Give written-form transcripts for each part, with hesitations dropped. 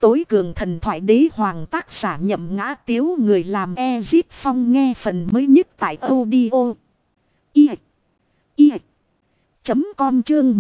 tối cường thần thoại đế hoàng tác giả Nhậm Ngã Tiếu, người làm Ezip Phong. Nghe phần mới nhất tại audio com chương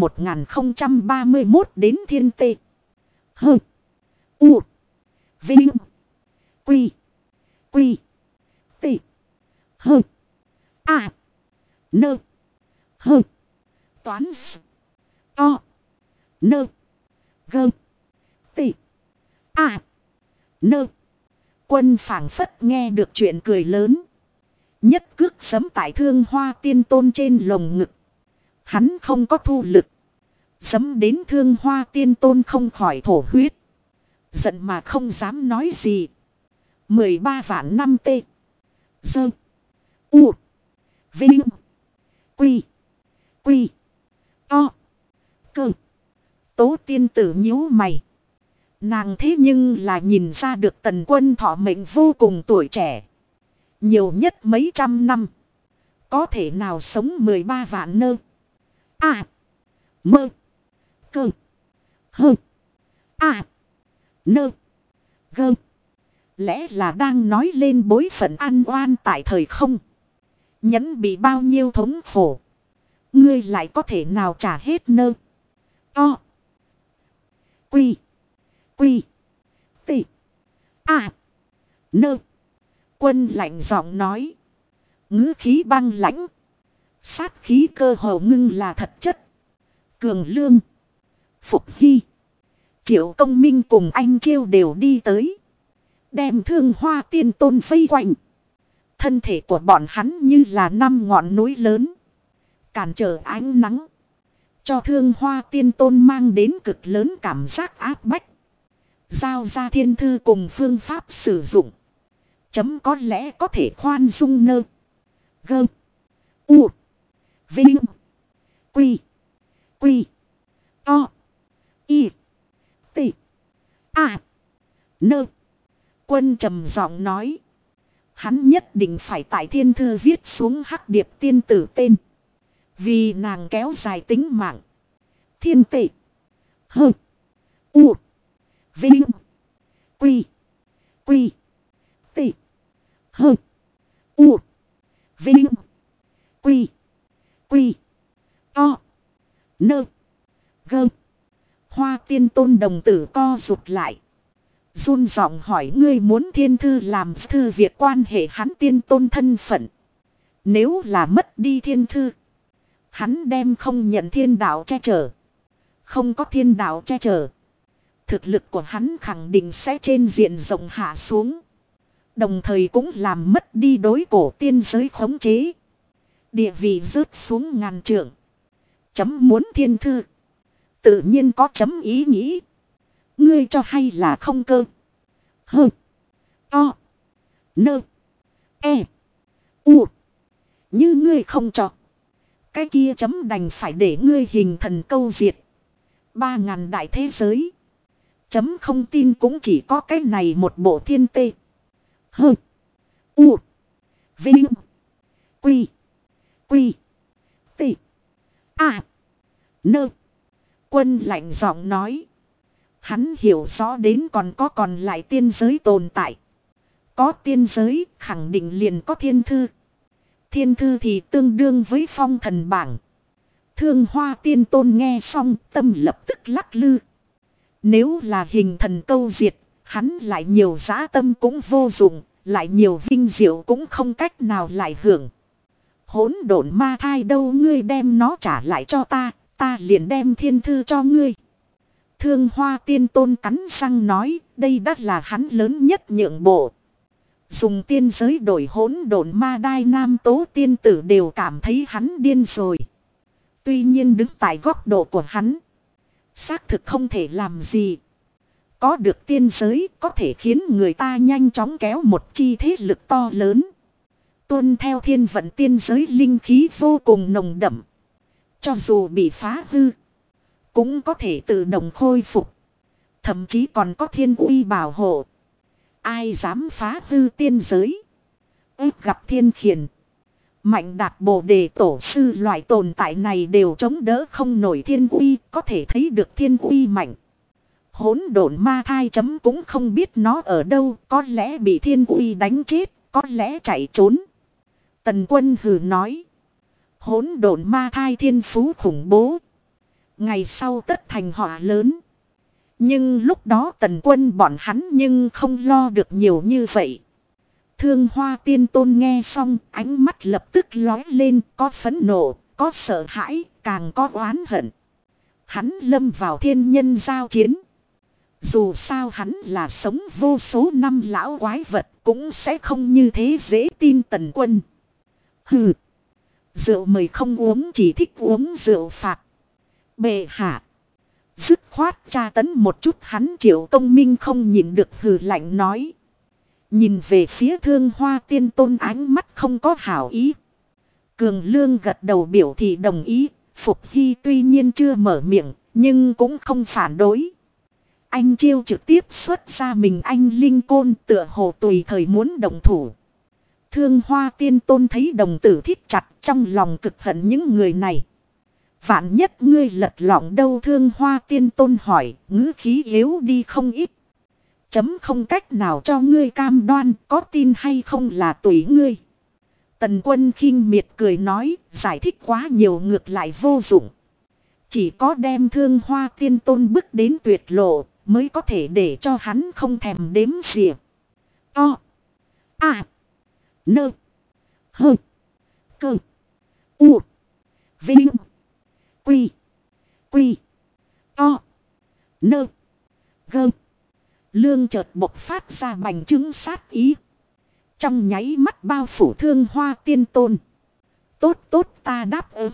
1031 đến thiên tê. Hơ. U. Vinh. Quy. Quy. Tê. Hơ. A. Nơ. Hơ. Toán. To. Nơ. Gơ. Tê. A. Nơ. Quân phảng phất nghe được chuyện cười lớn. Nhất cước sấm tại Thương Hoa Tiên Tôn trên lồng ngực. Hắn không có thu lực. Sấm đến Thương Hoa Tiên Tôn không khỏi thổ huyết. Giận mà không dám nói gì. 13 vạn năm tê. Dơ. U. Vinh. Quy. Quy. To. Cơ. Tố tiên tử nhíu mày. Nàng thế nhưng là nhìn ra được Tần Quân thọ mệnh vô cùng tuổi trẻ. Nhiều nhất mấy trăm năm. Có thể nào sống 13 vạn nơ. A. Mơ. Cơ. Hơ. A. Nơ. Gơ. Lẽ là đang nói lên bối phận an oan tại thời không. Nhẫn bị bao nhiêu thống khổ. Ngươi lại có thể nào trả hết nơ. To. Quy. Quy. Tê. A. Nơ. Quân lạnh giọng nói. Ngữ khí băng lãnh. Sát khí cơ hồ ngưng là thật chất. Cường Lương. Phục Hy. Triệu Công Minh cùng anh Chiêu đều đi tới. Đem Thương Hoa Tiên Tôn vây quanh. Thân thể của bọn hắn như là 5 ngọn núi lớn. Cản trở ánh nắng. Cho Thương Hoa Tiên Tôn mang đến cực lớn cảm giác áp bách. Giao ra thiên thư cùng phương pháp sử dụng. Chấm có lẽ có thể khoan dung nơ. Gơ. U. Vinh. Quy. Quy. To. Y. T. A. Nơ. Quân trầm giọng nói. Hắn nhất định phải tại thiên thư viết xuống Hắc Điệp tiên tử tên. Vì nàng kéo dài tính mạng. Thiên tệ. Hơ. U. Vinh. Quy. Quy. Tệ. Hơ. U. Vinh. Quy. Quy. To. Nơ. Gơ. Hoa Tiên Tôn đồng tử co rụt lại. Run giọng hỏi, ngươi muốn thiên thư làm thư việc quan hệ hắn tiên tôn thân phận. Nếu là mất đi thiên thư. Hắn đem không nhận thiên đạo che chở. Không có thiên đạo che chở. Thực lực của hắn khẳng định sẽ trên diện rộng hạ xuống. Đồng thời cũng làm mất đi đối cổ tiên giới khống chế. Địa vị rớt xuống ngàn trượng. Chấm muốn thiên thư. Tự nhiên có chấm ý nghĩ. Ngươi cho hay là không cơ. Hơ. To. Nơ. E. U. Như ngươi không cho. Cái kia chấm đành phải để ngươi hình thần câu diệt. 3.000 đại thế giới. Chấm không tin cũng chỉ có cái này một bộ thiên tê. Hơ. U. Vinh. Quy. Quy. Tê. A. Nơ. Quân lạnh giọng nói. Hắn hiểu rõ đến còn lại tiên giới tồn tại. Có tiên giới khẳng định liền có thiên thư. Thiên thư thì tương đương với phong thần bảng. Thương Hoa Tiên Tôn nghe xong tâm lập tức lắc lư. Nếu là hình thần câu diệt, hắn lại nhiều dã tâm cũng vô dụng, lại nhiều vinh diệu cũng không cách nào lại hưởng. Hỗn độn ma thai đâu, ngươi đem nó trả lại cho ta, ta liền đem thiên thư cho ngươi. Thương Hoa Tiên Tôn cắn răng nói, đây đã là hắn lớn nhất nhượng bộ. Dùng tiên giới đổi hỗn độn ma đai, nam tố tiên tử đều cảm thấy hắn điên rồi. Tuy nhiên đứng tại góc độ của hắn, xác thực không thể làm gì. Có được tiên giới có thể khiến người ta nhanh chóng kéo một chi thế lực to lớn. Tuân theo thiên vận tiên giới linh khí vô cùng nồng đậm. Cho dù bị phá hư, cũng có thể tự động khôi phục. Thậm chí còn có thiên uy bảo hộ. Ai dám phá hư tiên giới? Ước gặp thiên khiển. Mạnh đạt bồ đề tổ sư loại tồn tại này đều chống đỡ không nổi thiên uy. Có thể thấy được thiên uy mạnh. Hỗn độn ma thai chấm cũng không biết nó ở đâu, có lẽ bị thiên uy đánh chết, có lẽ chạy trốn. Tần Quân hừ nói. Hỗn độn ma thai thiên phú khủng bố. Ngày sau tất thành họa lớn. Nhưng lúc đó Tần Quân bọn hắn nhưng không lo được nhiều như vậy. Thương Hoa Tiên Tôn nghe xong, ánh mắt lập tức lóe lên, có phẫn nộ, có sợ hãi, càng có oán hận. Hắn lâm vào thiên nhân giao chiến. Dù sao hắn là sống vô số năm lão quái vật, cũng sẽ không như thế dễ tin Tần Quân. Hừ. Rượu mời không uống, chỉ thích uống rượu phạt. Bệ hạ. Dứt khoát tra tấn một chút hắn. Triệu Công Minh không nhìn được hừ lạnh nói. Nhìn về phía Thương Hoa Tiên Tôn, ánh mắt không có hảo ý. Cường Lương gật đầu biểu thị đồng ý. Phục Hy tuy nhiên chưa mở miệng, nhưng cũng không phản đối. Anh Chiêu trực tiếp xuất ra mình anh Linh Côn, tựa hồ tùy thời muốn động thủ. Thương Hoa Tiên Tôn thấy đồng tử thít chặt, trong lòng cực hận những người này. Vạn nhất ngươi lật lọng đâu? Thương Hoa Tiên Tôn hỏi, ngữ khí yếu đi không ít. Chấm không cách nào cho ngươi cam đoan, có tin hay không là tùy ngươi. Tần Quân khinh miệt cười nói, giải thích quá nhiều ngược lại vô dụng. Chỉ có đem Thương Hoa Tiên Tôn bước đến tuyệt lộ, mới có thể để cho hắn không thèm đếm xỉa. O. A. Nơ. Hơ. Cơ. U. Vinh. Quy. Quy. O. Nơ. Gơ. Lương chợt bộc phát ra bành trướng sát ý. Trong nháy mắt bao phủ Thương Hoa Tiên Tôn. Tốt tốt, ta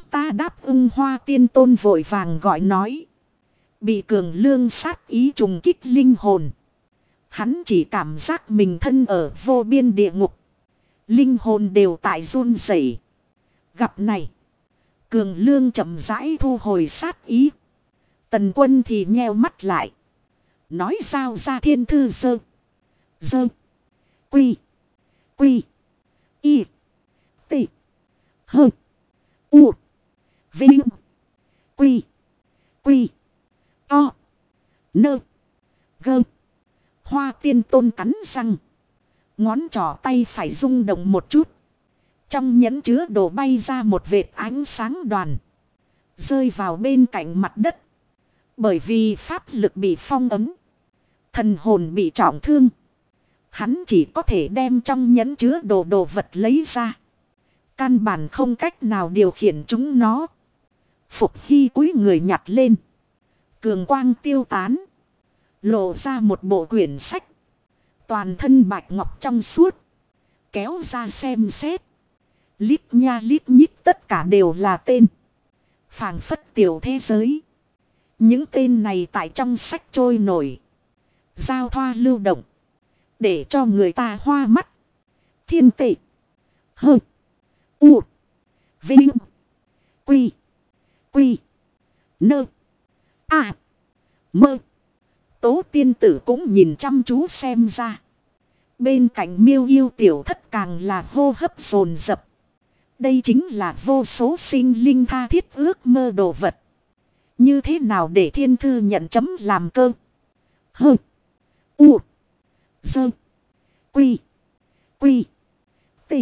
đáp ứng. Hoa Tiên Tôn vội vàng gọi nói. Bị Cường Lương sát ý trùng kích linh hồn. Hắn chỉ cảm giác mình thân ở vô biên địa ngục. Linh hồn đều tại run rẩy. Gặp này. Cường Lương chậm rãi thu hồi sát ý. Tần Quân thì nheo mắt lại. Nói sao ra thiên thư sơ. Dơ. Quy. Quy. Y. T. Hơ. U. Vinh. Quy. Quy. O. Nơ. Gơ. Hoa Tiên Tôn cắn răng. Ngón trỏ tay phải rung động một chút. Trong nhẫn chứa đồ bay ra một vệt ánh sáng đoàn. Rơi vào bên cạnh mặt đất. Bởi vì pháp lực bị phong ấn. Thần hồn bị trọng thương. Hắn chỉ có thể đem trong nhẫn chứa đồ vật lấy ra. Căn bản không cách nào điều khiển chúng nó. Phục Hy cúi người nhặt lên. Cường quang tiêu tán. Lộ ra một bộ quyển sách. Toàn thân bạch ngọc trong suốt. Kéo ra xem xét. Lít nha lít nhít tất cả đều là tên. Phảng phất tiểu thế giới. Những tên này tại trong sách trôi nổi. Giao thoa lưu động. Để cho người ta hoa mắt. Thiên tệ. Hơ. U. Vinh. Quy. Quy. Nơ. A. Mơ. Tố tiên tử cũng nhìn chăm chú xem ra. Bên cạnh Miêu Yêu tiểu thất càng là hô hấp dồn dập. Đây chính là vô số sinh linh tha thiết ước mơ đồ vật. Như thế nào để thiên thư nhận chấm làm cơ? Hơ. U. Dơ. Quy. Quy. T.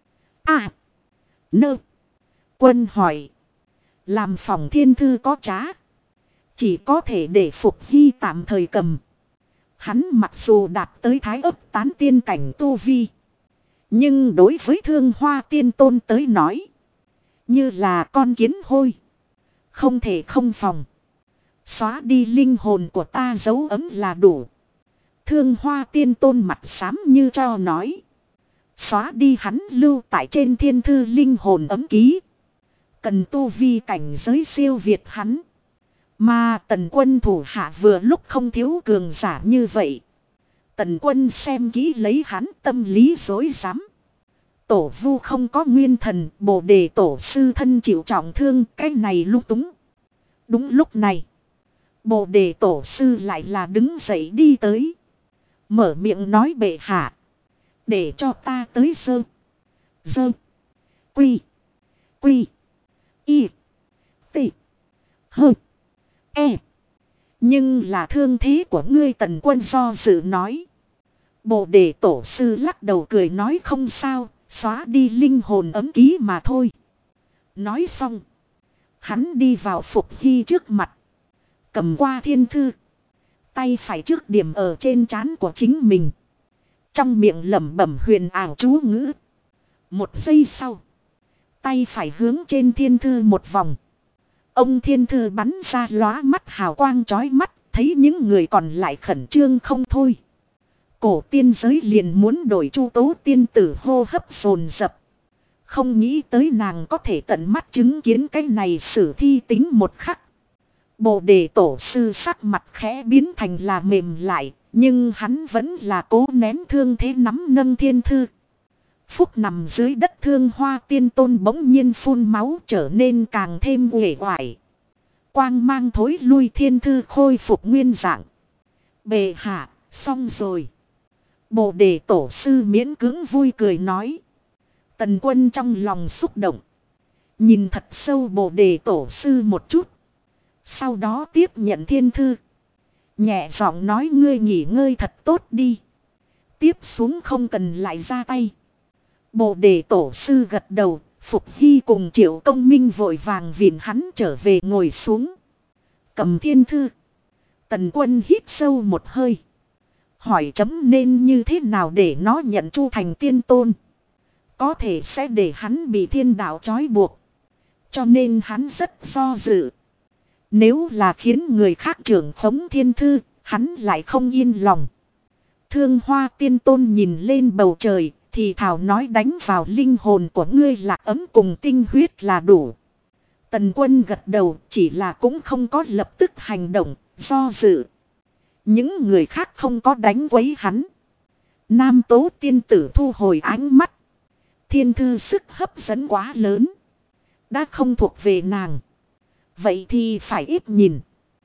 A. Nơ. Quân hỏi. Làm phòng thiên thư có trá. Chỉ có thể để Phục Hy tạm thời cầm. Hắn mặc dù đạt tới thái ấp tán tiên cảnh tu vi. Nhưng đối với Thương Hoa Tiên Tôn tới nói. Như là con kiến hôi. Không thể không phòng. Xóa đi linh hồn của ta dấu ấm là đủ. Thương Hoa Tiên Tôn mặt xám như cho nói. Xóa đi hắn lưu tại trên thiên thư linh hồn ấm ký. Cần tu vi cảnh giới siêu việt hắn. Mà Tần Quân thủ hạ vừa lúc không thiếu cường giả như vậy. Tần Quân xem kỹ lấy hắn tâm lý dối rắm. Tổ vu không có nguyên thần, Bồ Đề tổ sư thân chịu trọng thương, cái này lung túng. Đúng lúc này, Bồ Đề tổ sư lại là đứng dậy đi tới. Mở miệng nói bệ hạ. Để cho ta tới sơ. Dơ. Quy. Quy. Y. T. Hơ. E. Nhưng là thương thế của ngươi, Tần Quân do dự nói. Bồ đề tổ sư lắc đầu cười nói không sao, xóa đi linh hồn ấm ký mà thôi. Nói xong, hắn đi vào Phục Hy trước mặt, cầm qua thiên thư. Tay phải trước điểm ở trên trán của chính mình. Trong miệng lẩm bẩm huyền ảo chú ngữ. Một giây sau, tay phải hướng trên thiên thư một vòng. Ông thiên thư bắn ra lóa mắt hào quang chói mắt, thấy những người còn lại khẩn trương không thôi. Cổ tiên giới liền muốn đổi Chu Tố tiên tử hô hấp dồn dập. Không nghĩ tới nàng có thể tận mắt chứng kiến cái này sử thi tính một khắc. Bồ đề tổ sư sắc mặt khẽ biến thành là mềm lại, nhưng hắn vẫn là cố nén thương thế nắm nâng thiên thư. Phúc nằm dưới đất Thương Hoa Tiên Tôn bỗng nhiên phun máu trở nên càng thêm uể oải. Quang mang thối lui, thiên thư khôi phục nguyên dạng. Bệ hạ, xong rồi. Bồ đề tổ sư miễn cưỡng vui cười nói. Tần Quân trong lòng xúc động. Nhìn thật sâu bồ đề tổ sư một chút. Sau đó tiếp nhận thiên thư. Nhẹ giọng nói ngươi nghỉ ngơi thật tốt đi. Tiếp xuống không cần lại ra tay. Bồ đề tổ sư gật đầu. Phục Hy cùng Triệu Công Minh vội vàng vịn hắn trở về ngồi xuống. Cầm thiên thư. Tần Quân hít sâu một hơi. Hỏi chấm nên như thế nào để nó nhận Chu thành tiên tôn. Có thể sẽ để hắn bị thiên đạo trói buộc. Cho nên hắn rất do dự. Nếu là khiến người khác trưởng khống thiên thư, hắn lại không yên lòng. Thương Hoa Tiên Tôn nhìn lên bầu trời, thì thảo nói đánh vào linh hồn của ngươi lạc ấm cùng tinh huyết là đủ. Tần Quân gật đầu, chỉ là cũng không có lập tức hành động, do dự. Những người khác không có đánh quấy hắn. Nam Tố tiên tử thu hồi ánh mắt. Thiên thư sức hấp dẫn quá lớn. Đã không thuộc về nàng. Vậy thì phải ít nhìn.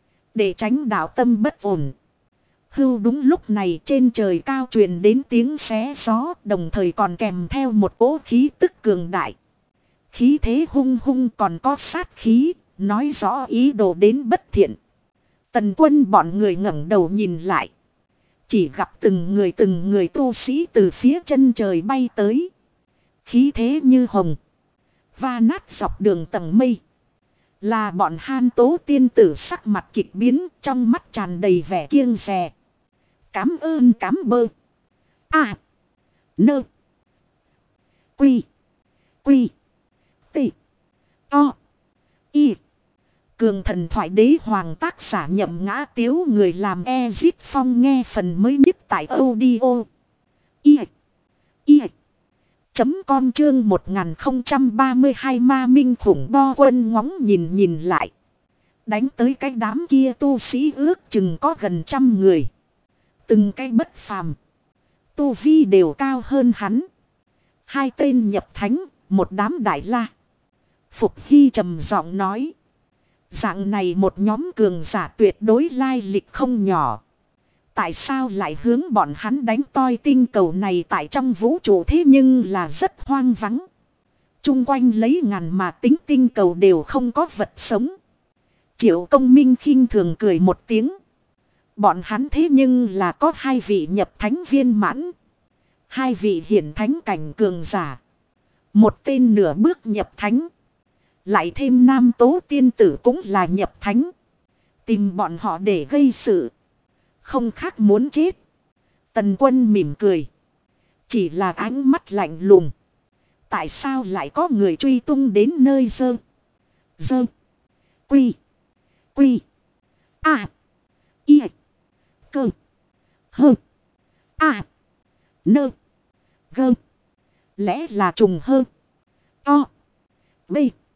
Để tránh đạo tâm bất ổn. Hưu, đúng lúc này trên trời cao truyền đến tiếng xé gió, đồng thời còn kèm theo một cỗ khí tức cường đại. Khí thế hung hung còn có sát khí, nói rõ ý đồ đến bất thiện. Tần Quân bọn người ngẩng đầu nhìn lại. Chỉ gặp từng người tu sĩ từ phía chân trời bay tới. Khí thế như hồng. Va nát dọc đường tầng mây. Là bọn Han Tố tiên tử, sắc mặt kịch biến, trong mắt tràn đầy vẻ kiêng dè. Cám ơn cám bơ. À. Nơ. Quy. Quy. Tị. To. Y. Cường Thần Thoại Đế Hoàng, tác giả Nhậm Ngã Tiếu, người làm Ezit Phong, nghe phần mới nhất tại audio. Y. Y. Com chương 1032 ma minh khủng bo quân ngóng nhìn lại. Đánh tới cái đám kia tu sĩ ước chừng có gần 100 người. Từng cái bất phàm. Tu vi đều cao hơn hắn. 2 tên nhập thánh, một đám đại la. Phục Hy trầm giọng nói. Dạng này một nhóm cường giả tuyệt đối lai lịch không nhỏ. Tại sao lại hướng bọn hắn đánh toi? Tinh cầu này tại trong vũ trụ thế nhưng là rất hoang vắng. Trung quanh lấy ngàn mà tính tinh cầu đều không có vật sống. Triệu Công Minh khinh thường cười một tiếng. Bọn hắn thế nhưng là có 2 vị nhập thánh viên mãn. 2 vị hiển thánh cảnh cường giả. Một tên nửa bước nhập thánh. Lại thêm Nam Tố tiên tử cũng là nhập thánh. Tìm bọn họ để gây sự. Không khác muốn chết. Tần Quân mỉm cười. Chỉ là ánh mắt lạnh lùng. Tại sao lại có người truy tung đến nơi dơ? Dơ. Quy. Quy. À. Y. Cơ. Hơ. À. Nơ. Gơ. Lẽ là trùng hơ. To. B.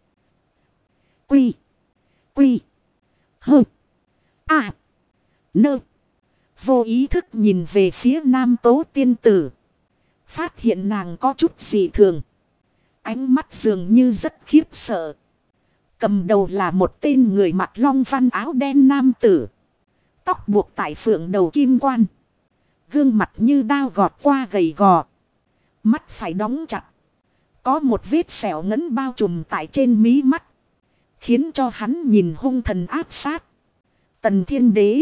Quy. Quy. Hơ. À. Nơ. Vô ý thức nhìn về phía Nam Tố tiên tử. Phát hiện nàng có chút dị thường. Ánh mắt dường như rất khiếp sợ. Cầm đầu là một tên người mặc long văn áo đen nam tử. Tóc buộc tại phượng đầu kim quan. Gương mặt như đao gọt qua gầy gò. Mắt phải đóng chặt. Có một vết sẹo ngấn bao trùm tại trên mí mắt. Khiến cho hắn nhìn hung thần áp sát. Tần Thiên Đế.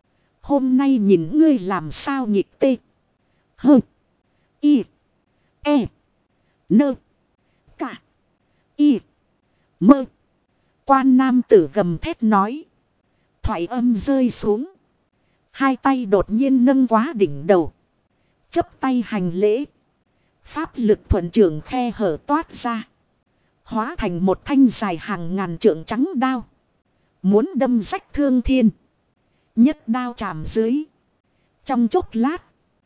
Hôm nay nhìn ngươi làm sao nghịch tê. Hơ. Y. E. Nơ. Cả. Y. Mơ. Quan nam tử gầm thét nói. Thoại âm rơi xuống. Hai tay đột nhiên nâng quá đỉnh đầu. Chắp tay hành lễ. Pháp lực thuận trường khe hở toát ra. Hóa thành một thanh dài hàng ngàn trượng trắng đao. Muốn đâm rách thương thiên. Nhất đao chạm dưới. Trong chốc lát.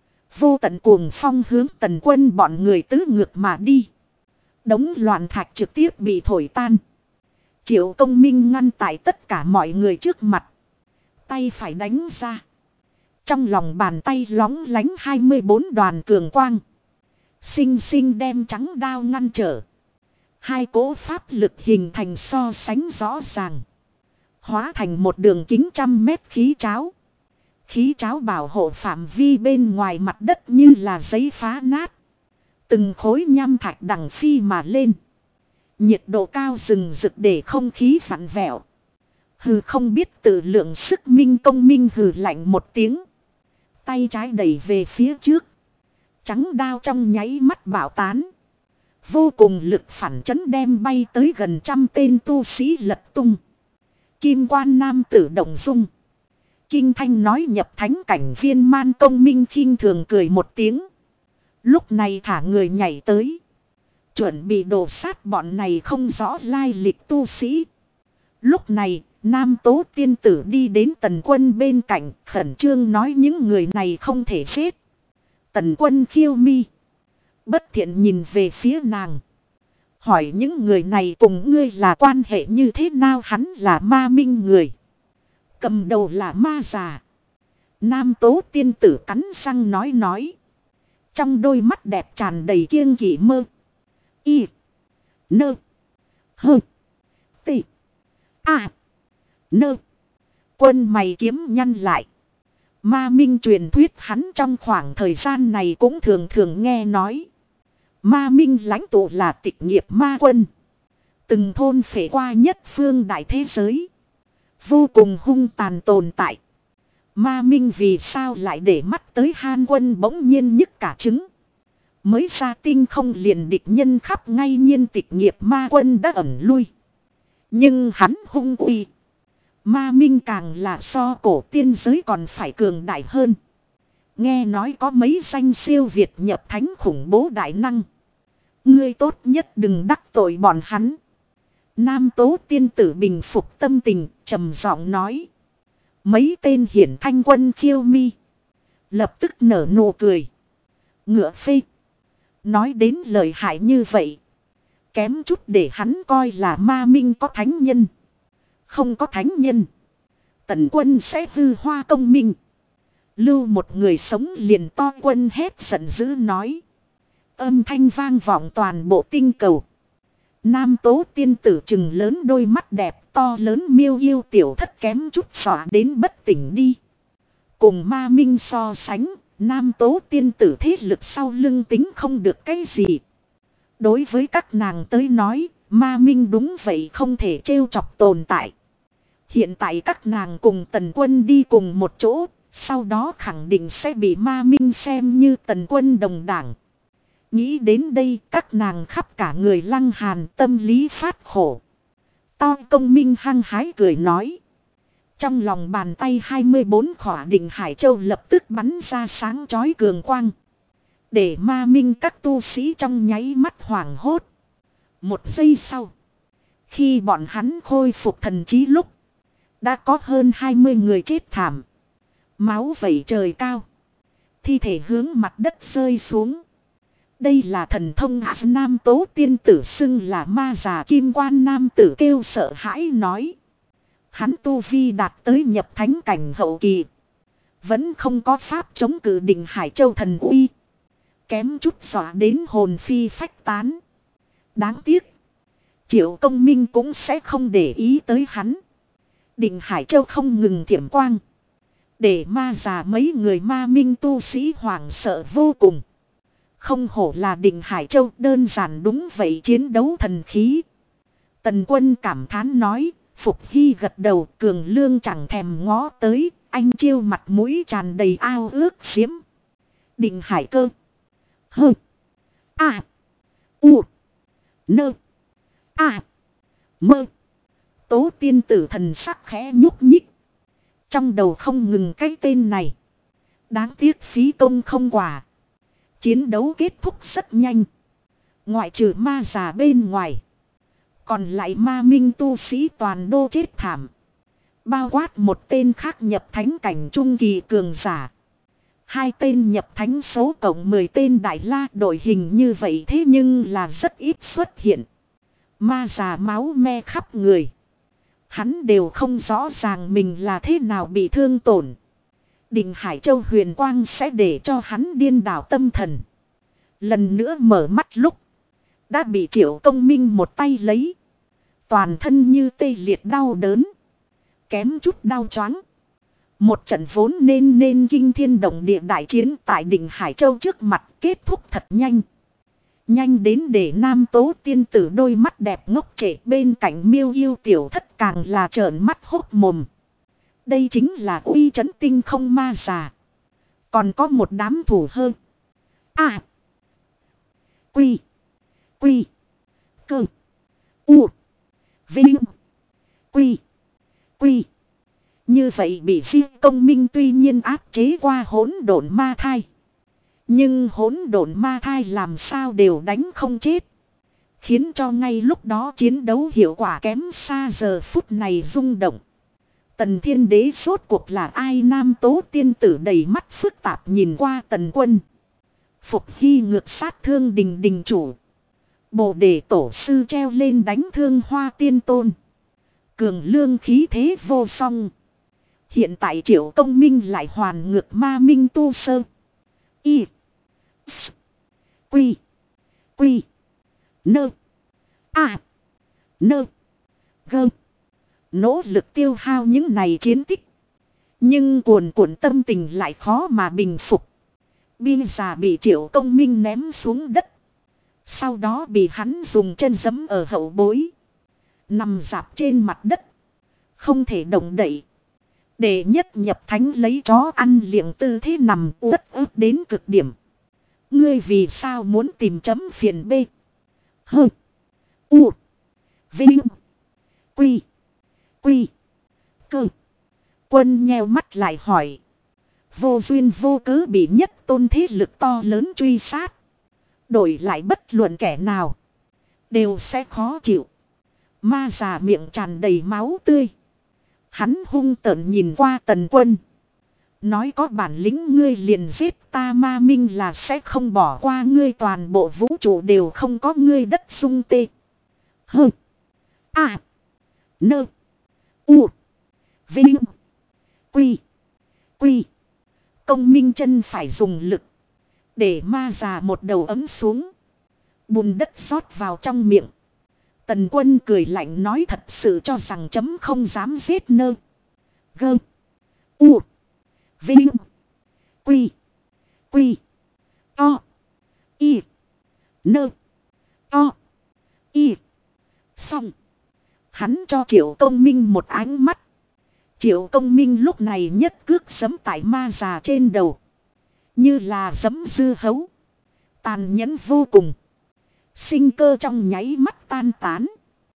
Vô tận cuồng phong hướng Tần Quân bọn người tứ ngược mà đi. Đống loạn thạch trực tiếp bị thổi tan. Triệu Công Minh ngăn tại tất cả mọi người trước mặt. Tay phải đánh ra. Trong lòng bàn tay lóng lánh 24 đoàn cường quang. Xinh xinh đem trắng đao ngăn trở. Hai cỗ pháp lực hình thành so sánh rõ ràng. Hóa thành một đường kính 100 mét khí tráo. Khí tráo bảo hộ phạm vi bên ngoài mặt đất như là giấy phá nát. Từng khối nham thạch đằng phi mà lên. Nhiệt độ cao rừng rực để không khí vặn vẹo. Hừ không biết tự lượng sức Minh Công Minh hừ lạnh một tiếng. Tay trái đẩy về phía trước. Trắng đao trong nháy mắt bạo tán. Vô cùng lực phản chấn đem bay tới gần 100 tên tu sĩ lật tung. Kim quan nam tử động dung. Kinh thanh nói nhập thánh cảnh Viên Man Công Minh khinh thường cười một tiếng. Lúc này thả người nhảy tới. Chuẩn bị đổ sát bọn này không rõ lai lịch tu sĩ. Lúc này, Nam Tố tiên tử đi đến Tần Quân bên cạnh, khẩn trương nói những người này không thể giết. Tần Quân khiêu mi. Bất thiện nhìn về phía nàng. Hỏi những người này cùng ngươi là quan hệ như thế nào? Hắn là ma minh người. Cầm đầu là ma già. Nam Tố tiên tử cắn răng nói. Trong đôi mắt đẹp tràn đầy kiêng kỵ mơ. Y. Nơ. Hơ. Tị. À. Nơ. Quân mày kiếm nhăn lại. Ma minh truyền thuyết hắn trong khoảng thời gian này cũng thường thường nghe nói. Ma minh lãnh tụ là Tịch Nghiệp Ma Quân. Từng thôn phệ qua nhất phương đại thế giới. Vô cùng hung tàn tồn tại. Ma minh vì sao lại để mắt tới Han Quân bỗng nhiên nhức cả trứng. Mới ra tinh không liền địch nhân khắp ngay nhiên Tịch Nghiệp Ma Quân đã ẩn lui. Nhưng hắn hung uy. Ma minh càng là so cổ tiên giới còn phải cường đại hơn. Nghe nói có mấy danh siêu việt nhập thánh khủng bố đại năng. Ngươi tốt nhất đừng đắc tội bọn hắn. Nam Tố tiên tử bình phục tâm tình, trầm giọng nói. Mấy tên hiển thanh quân khiêu mi. Lập tức nở nụ cười. Ngựa phê. Nói đến lời hại như vậy. Kém chút để hắn coi là ma minh có thánh nhân. Không có thánh nhân. Tần Quân sẽ hư hoa công minh. Lưu một người sống liền to quân hét giận dữ nói. Âm thanh vang vọng toàn bộ tinh cầu. Nam Tố tiên tử trừng lớn đôi mắt đẹp to lớn miêu yêu tiểu thất kém chút xỏa đến bất tỉnh đi. Cùng ma minh so sánh, Nam Tố tiên tử thế lực sau lưng tính không được cái gì. Đối với các nàng tới nói, ma minh đúng vậy không thể trêu chọc tồn tại. Hiện tại các nàng cùng Tần Quân đi cùng một chỗ, sau đó khẳng định sẽ bị ma minh xem như Tần Quân đồng đảng. Nghĩ đến đây các nàng khắp cả người lăng hàn tâm lý phát khổ. To Công Minh hăng hái cười nói. Trong lòng bàn tay 24 khỏa Định Hải Châu lập tức bắn ra sáng chói cường quang. Để ma minh các tu sĩ trong nháy mắt hoảng hốt. Một giây sau. Khi bọn hắn khôi phục thần trí lúc. Đã có hơn 20 người chết thảm. Máu vẩy trời cao. Thi thể hướng mặt đất rơi xuống. Đây là thần thông Nam Tố tiên tử xưng là ma già kim quan nam tử kêu sợ hãi nói. Hắn tu vi đạt tới nhập thánh cảnh hậu kỳ. Vẫn không có pháp chống cự Định Hải Châu thần uy. Kém chút dọa đến hồn phi phách tán. Đáng tiếc. Triệu Công Minh cũng sẽ không để ý tới hắn. Định Hải Châu không ngừng thiểm quang. Để ma già mấy người ma minh tu sĩ hoảng sợ vô cùng. Không hổ là Định Hải Châu đơn giản đúng vậy chiến đấu thần khí. Tần Quân cảm thán nói, Phục Hy gật đầu, Cường Lương chẳng thèm ngó tới, anh Chiêu mặt mũi tràn đầy ao ước xiếm. Định Hải Cơ. Hơ. À. U. Nơ. À. Mơ. Tố Tiên Tử thần sắc khẽ nhúc nhích. Trong đầu không ngừng cái tên này. Đáng tiếc phí công không quả. Chiến đấu kết thúc rất nhanh. Ngoại trừ ma già bên ngoài. Còn lại ma minh tu sĩ toàn đô chết thảm. Bao quát một tên khác nhập thánh cảnh trung kỳ cường giả. 2 tên nhập thánh số cộng 10 tên đại la, đội hình như vậy thế nhưng là rất ít xuất hiện. Ma già máu me khắp người. Hắn đều không rõ ràng mình là thế nào bị thương tổn. Định Hải Châu huyền quang sẽ để cho hắn điên đảo tâm thần. Lần nữa mở mắt lúc. Đã bị Triệu Công Minh một tay lấy. Toàn thân như tê liệt đau đớn. Kém chút đau choáng. Một trận vốn nên kinh thiên động địa đại chiến tại Định Hải Châu trước mặt kết thúc thật nhanh. Nhanh đến để Nam Tố Tiên Tử đôi mắt đẹp ngốc trệ, bên cạnh Miêu Yêu tiểu thất càng là trợn mắt hốt mồm. Đây chính là uy trấn tinh không ma già. Còn có một đám thủ hơn. À. Quy. Quy. Cơ. U. Vinh. Quy. Quy. Như vậy bị Phi Công Minh tuy nhiên áp chế qua hỗn độn ma thai. Nhưng hỗn độn ma thai làm sao đều đánh không chết. Khiến cho ngay lúc đó chiến đấu hiệu quả kém xa giờ phút này rung động. Tần Thiên Đế rốt cuộc là ai? Nam Tố Tiên Tử đầy mắt phức tạp nhìn qua Tần Quân. Phục Hy ngược sát Thương Đình đình chủ. Bồ Đề Tổ sư treo lên đánh Thương Hoa Tiên Tôn. Cường Lương khí thế vô song. Hiện tại Triệu Công Minh lại hoàn ngược ma minh tu sơ. Y. S. Quy. Quy. Nơ. À. Nơ. Gơ. Nỗ lực tiêu hao những này chiến tích. Nhưng cuồn cuộn tâm tình lại khó mà bình phục. Bia già bị Triệu Công Minh ném xuống đất. Sau đó bị hắn dùng chân giẫm ở hậu bối. Nằm rạp trên mặt đất. Không thể động đậy. Để nhất nhập thánh lấy chó ăn liệng tư thế nằm uất ức đến cực điểm. Ngươi vì sao muốn tìm chấm phiền B. Hơ. U. Vinh. Quy. Quy. Cơ. Quân nheo mắt lại hỏi. Vô duyên vô cớ bị nhất tôn thế lực to lớn truy sát. Đổi lại bất luận kẻ nào. Đều sẽ khó chịu. Ma già miệng tràn đầy máu tươi. Hắn hung tợn nhìn qua Tần Quân. Nói có bản lĩnh ngươi liền giết ta, ma minh là sẽ không bỏ qua ngươi, toàn bộ vũ trụ đều không có ngươi đất dung tê. Hơ. À. Nơ. U. Vinh. Quy. Quy. Công Minh chân phải dùng lực. Để ma già một đầu ấm xuống. Bùn đất rót vào trong miệng. Tần Quân cười lạnh nói thật sự cho rằng chấm không dám giết nơ. Gơ. U. Vinh. Quy. Quy. To. Y. Nơ. To. Y. Xong. Hắn cho Triệu Công Minh một ánh mắt. Triệu Công Minh lúc này nhất cước giẫm tại ma già trên đầu. Như là giẫm dưa hấu. Tàn nhẫn vô cùng. Sinh cơ trong nháy mắt tan tán.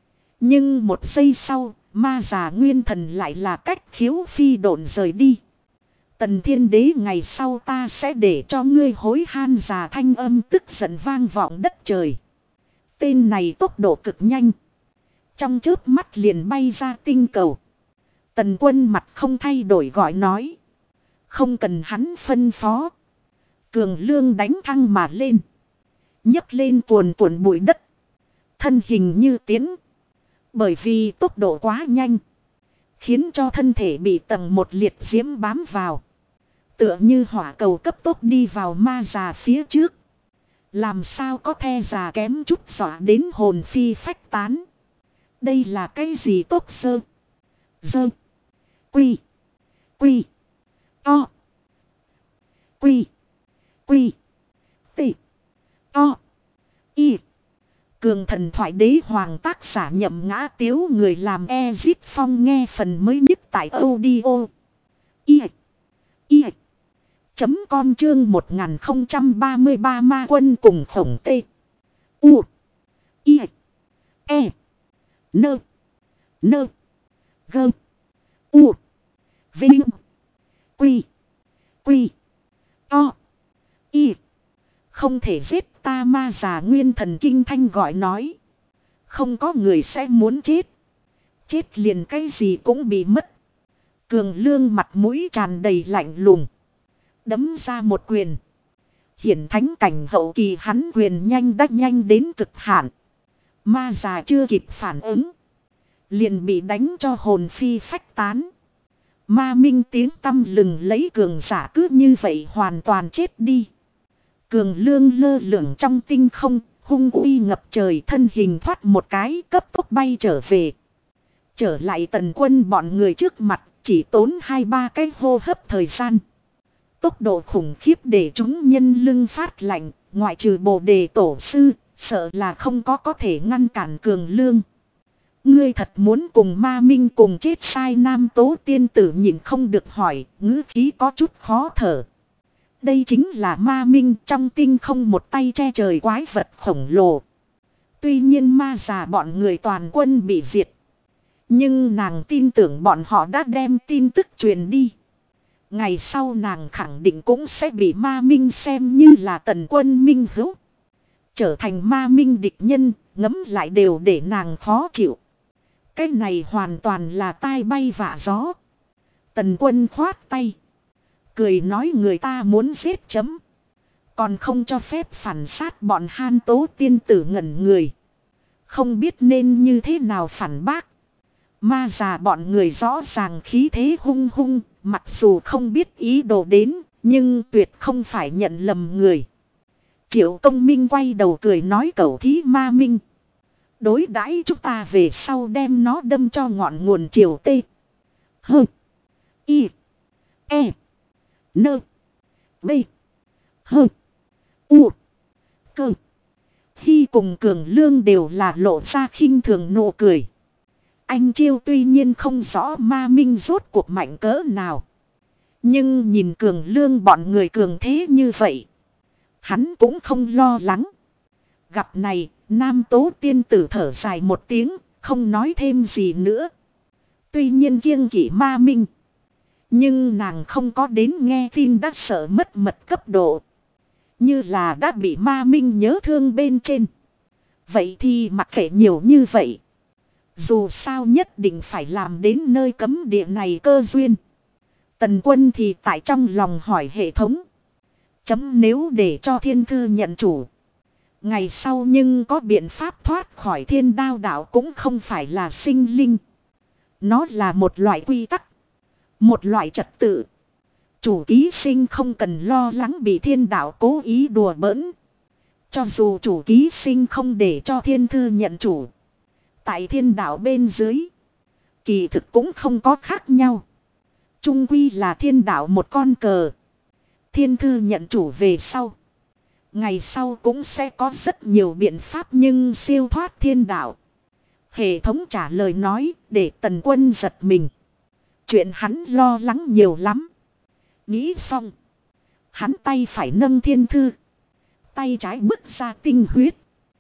Nhưng một giây sau, ma già nguyên thần lại là cách khiếu phi độn rời đi. Tần Thiên Đế ngày sau ta sẽ để cho ngươi hối han, già thanh âm tức giận vang vọng đất trời. Tên này tốc độ cực nhanh. Trong chớp mắt liền bay ra tinh cầu. Tần Quân mặt không thay đổi gọi nói. Không cần hắn phân phó. Cường Lương đánh thăng mà lên. Nhấc lên cuồn cuộn bụi đất. Thân hình như tiến. Bởi vì tốc độ quá nhanh. Khiến cho thân thể bị tầng một liệt diễm bám vào. Tựa như hỏa cầu cấp tốc đi vào ma già phía trước. Làm sao có the già kém chút dọa đến hồn phi phách tán. Đây là cái gì tốt sơ. Dơ. Quy. Quy. To. Quy. Quy. Tị. To. Y. cường thần thoại đế hoàng tác giả Nhậm Ngã Tiếu, người làm Ezit Phong. Nghe phần mới nhất tại audio com chương 1033 ma quân cùng khổng tê. U. I. E. Nơ. Nơ. Gơ. U. Vinh. Quy. Quy. To. Y. Không thể giết ta, ma già nguyên thần kinh thanh gọi nói. Không có người sẽ muốn chết. Chết liền cái gì cũng bị mất. Cường Lương mặt mũi tràn đầy lạnh lùng. Đấm ra một quyền. Hiển thánh cảnh hậu kỳ, hắn quyền nhanh đắc nhanh đến cực hạn. Ma già chưa kịp phản ứng, liền bị đánh cho hồn phi phách tán. Ma Minh tiếng tăm lừng lấy cường giả cứ như vậy hoàn toàn chết đi. Cường Lương lơ lửng trong tinh không, hung uy ngập trời, thân hình thoát một cái cấp tốc bay trở về. Trở lại Tần Quân bọn người trước mặt, chỉ tốn 2-3 cái hô hấp thời gian. Tốc độ khủng khiếp để chúng nhân lưng phát lạnh, ngoại trừ Bồ Đề Tổ sư, sợ là không có thể ngăn cản Cường Lương. Ngươi thật muốn cùng Ma Minh cùng chết sai? Nam Tố tiên tử nhìn không được hỏi, ngữ khí có chút khó thở. Đây chính là Ma Minh, trong tinh không một tay che trời quái vật khổng lồ. Tuy nhiên ma già bọn người toàn quân bị diệt, nhưng nàng tin tưởng bọn họ đã đem tin tức truyền đi. Ngày sau nàng khẳng định cũng sẽ bị Ma Minh xem như là Tần Quân minh hữu, trở thành Ma Minh địch nhân, ngẫm lại đều để nàng khó chịu. Cái này hoàn toàn là tai bay vạ gió. Tần Quân khoát tay, cười nói người ta muốn giết chấm, còn không cho phép phản sát bọn Han Tố tiên tử ngẩn người, không biết nên như thế nào phản bác. Ma già bọn người rõ ràng khí thế hung hung, mặc dù không biết ý đồ đến, nhưng tuyệt không phải nhận lầm người. Triệu Công Minh quay đầu cười nói cẩu thí Ma Minh, đối đãi chúng ta về sau đem nó đâm cho ngọn nguồn triều tê. Hơ. Y. E. Nơ. B. Hơ. U. Cơ. Khi cùng Cường Lương đều là lộ ra khinh thường nụ cười. Anh Chiêu tuy nhiên không rõ Ma Minh rốt cuộc mạnh cỡ nào, nhưng nhìn Cường Lương bọn người cường thế như vậy, hắn cũng không lo lắng. Gặp này, Nam Tố tiên tử thở dài một tiếng, không nói thêm gì nữa. Tuy nhiên kiêng kỵ Ma Minh, nhưng nàng không có đến nghe tin đã sợ mất mật cấp độ, như là đã bị Ma Minh nhớ thương bên trên. Vậy thì mặc kệ nhiều như vậy, dù sao nhất định phải làm đến nơi cấm địa này cơ duyên. Tần Quân thì tại trong lòng hỏi hệ thống, chấm nếu để cho Thiên Thư nhận chủ, ngày sau nhưng có biện pháp thoát khỏi Thiên Đao đạo cũng không phải là sinh linh. Nó là một loại quy tắc, một loại trật tự. Chủ ký sinh không cần lo lắng bị Thiên Đạo cố ý đùa bỡn. Cho dù chủ ký sinh không để cho Thiên Thư nhận chủ, tại Thiên Đạo bên dưới, kỳ thực cũng không có khác nhau. Chung quy là Thiên Đạo một con cờ. Thiên Thư nhận chủ về sau, ngày sau cũng sẽ có rất nhiều biện pháp nhưng siêu thoát Thiên Đạo. Hệ thống trả lời nói để Tần Quân giật mình. Chuyện hắn lo lắng nhiều lắm. Nghĩ xong, hắn tay phải nâng Thiên Thư, tay trái bứt ra tinh huyết,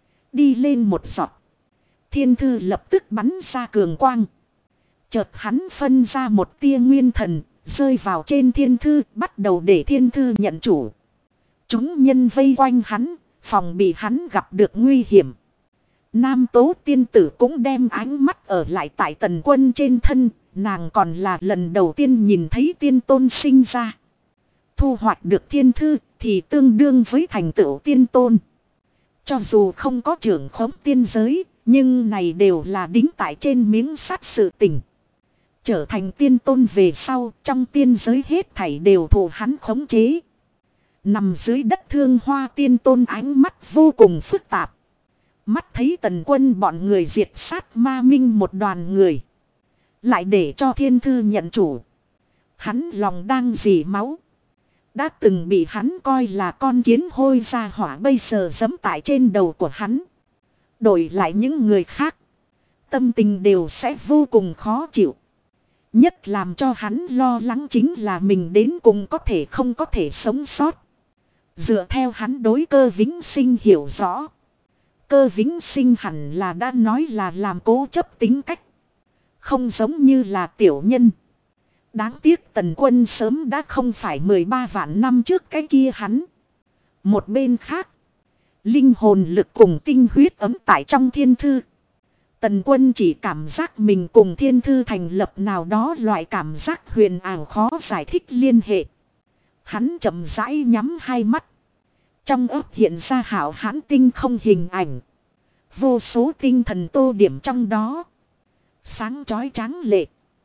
đi lên một giọt. Thiên Thư lập tức bắn ra cường quang. Chợt hắn phân ra một tia nguyên thần, rơi vào trên Thiên Thư, bắt đầu để Thiên Thư nhận chủ. Chúng nhân vây quanh hắn, phòng bị hắn gặp được nguy hiểm. Nam Tố tiên tử cũng đem ánh mắt ở lại tại Tần Quân trên thân, nàng còn là lần đầu tiên nhìn thấy tiên tôn sinh ra. Thu hoạch được Thiên Thư thì tương đương với thành tựu tiên tôn. Cho dù không có trưởng khống tiên giới, nhưng này đều là đính tại trên miếng sắt sự tình. Trở thành tiên tôn về sau, trong tiên giới hết thảy đều thụ hắn khống chế. Nằm dưới đất Thương Hoa tiên tôn ánh mắt vô cùng phức tạp. Mắt thấy Tần Quân bọn người diệt sát Ma Minh một đoàn người, lại để cho Thiên Thư nhận chủ. Hắn lòng đang dỉ máu. Đã từng bị hắn coi là con kiến hôi ra hỏa, bây giờ giẫm tại trên đầu của hắn. Đổi lại những người khác, tâm tình đều sẽ vô cùng khó chịu. Nhất làm cho hắn lo lắng chính là mình đến cùng có thể không có thể sống sót. Dựa theo hắn đối Cơ Vĩnh Sinh hiểu rõ, Cơ Vĩnh Sinh hẳn là đã nói là làm cố chấp tính cách, không giống như là tiểu nhân. Đáng tiếc Tần Quân sớm đã không phải 13 vạn năm trước cái kia hắn. Một bên khác, linh hồn lực cùng tinh huyết ấm tại trong thiên thư. Tần Quân chỉ cảm giác mình cùng thiên thư thành lập nào đó loại cảm giác huyền ảo khó giải thích liên hệ. Hắn chậm rãi nhắm hai mắt. Trong óc hiện ra hảo hãn tinh không hình ảnh. Vô số tinh thần tô điểm trong đó. Sáng chói tráng lệ.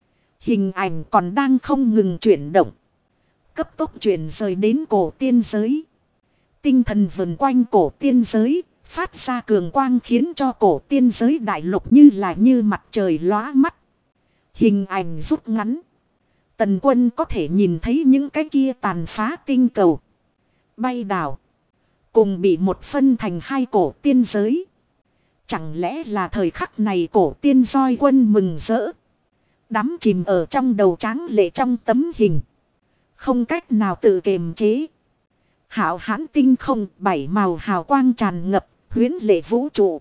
Hình ảnh còn đang không ngừng chuyển động. Cấp tốc chuyển rời đến cổ tiên giới. Tinh thần vần quanh cổ tiên giới. Phát ra cường quang khiến cho cổ tiên giới đại lục như là như mặt trời lóa mắt. Hình ảnh rút ngắn. Tần Quân có thể nhìn thấy những cái kia tàn phá tinh cầu. Bay đảo. Cùng bị một phân thành hai cổ tiên giới. Chẳng lẽ là thời khắc này cổ tiên roi quân mừng rỡ. Đắm chìm ở trong đầu tráng lệ trong tấm hình. Không cách nào tự kiềm chế. Hảo hãn tinh không bảy màu hào quang tràn ngập. Huyễn lệ vũ trụ.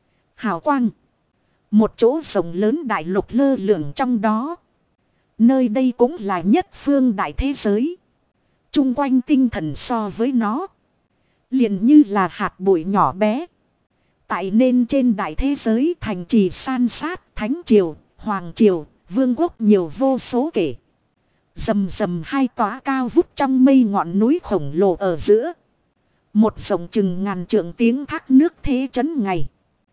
Hào quang. Một chỗ rộng lớn đại lục lơ lửng trong đó. Nơi đây cũng là nhất phương đại thế giới. Trung quanh tinh thần so với nó. Liền như là hạt bụi nhỏ bé. Tại nên trên đại thế giới thành trì san sát, thánh triều, hoàng triều, vương quốc nhiều vô số kể. Rầm rầm hai tòa cao vút trong mây ngọn núi khổng lồ ở giữa. Một dòng chừng ngàn trượng tiếng thác nước thế chấn ngày.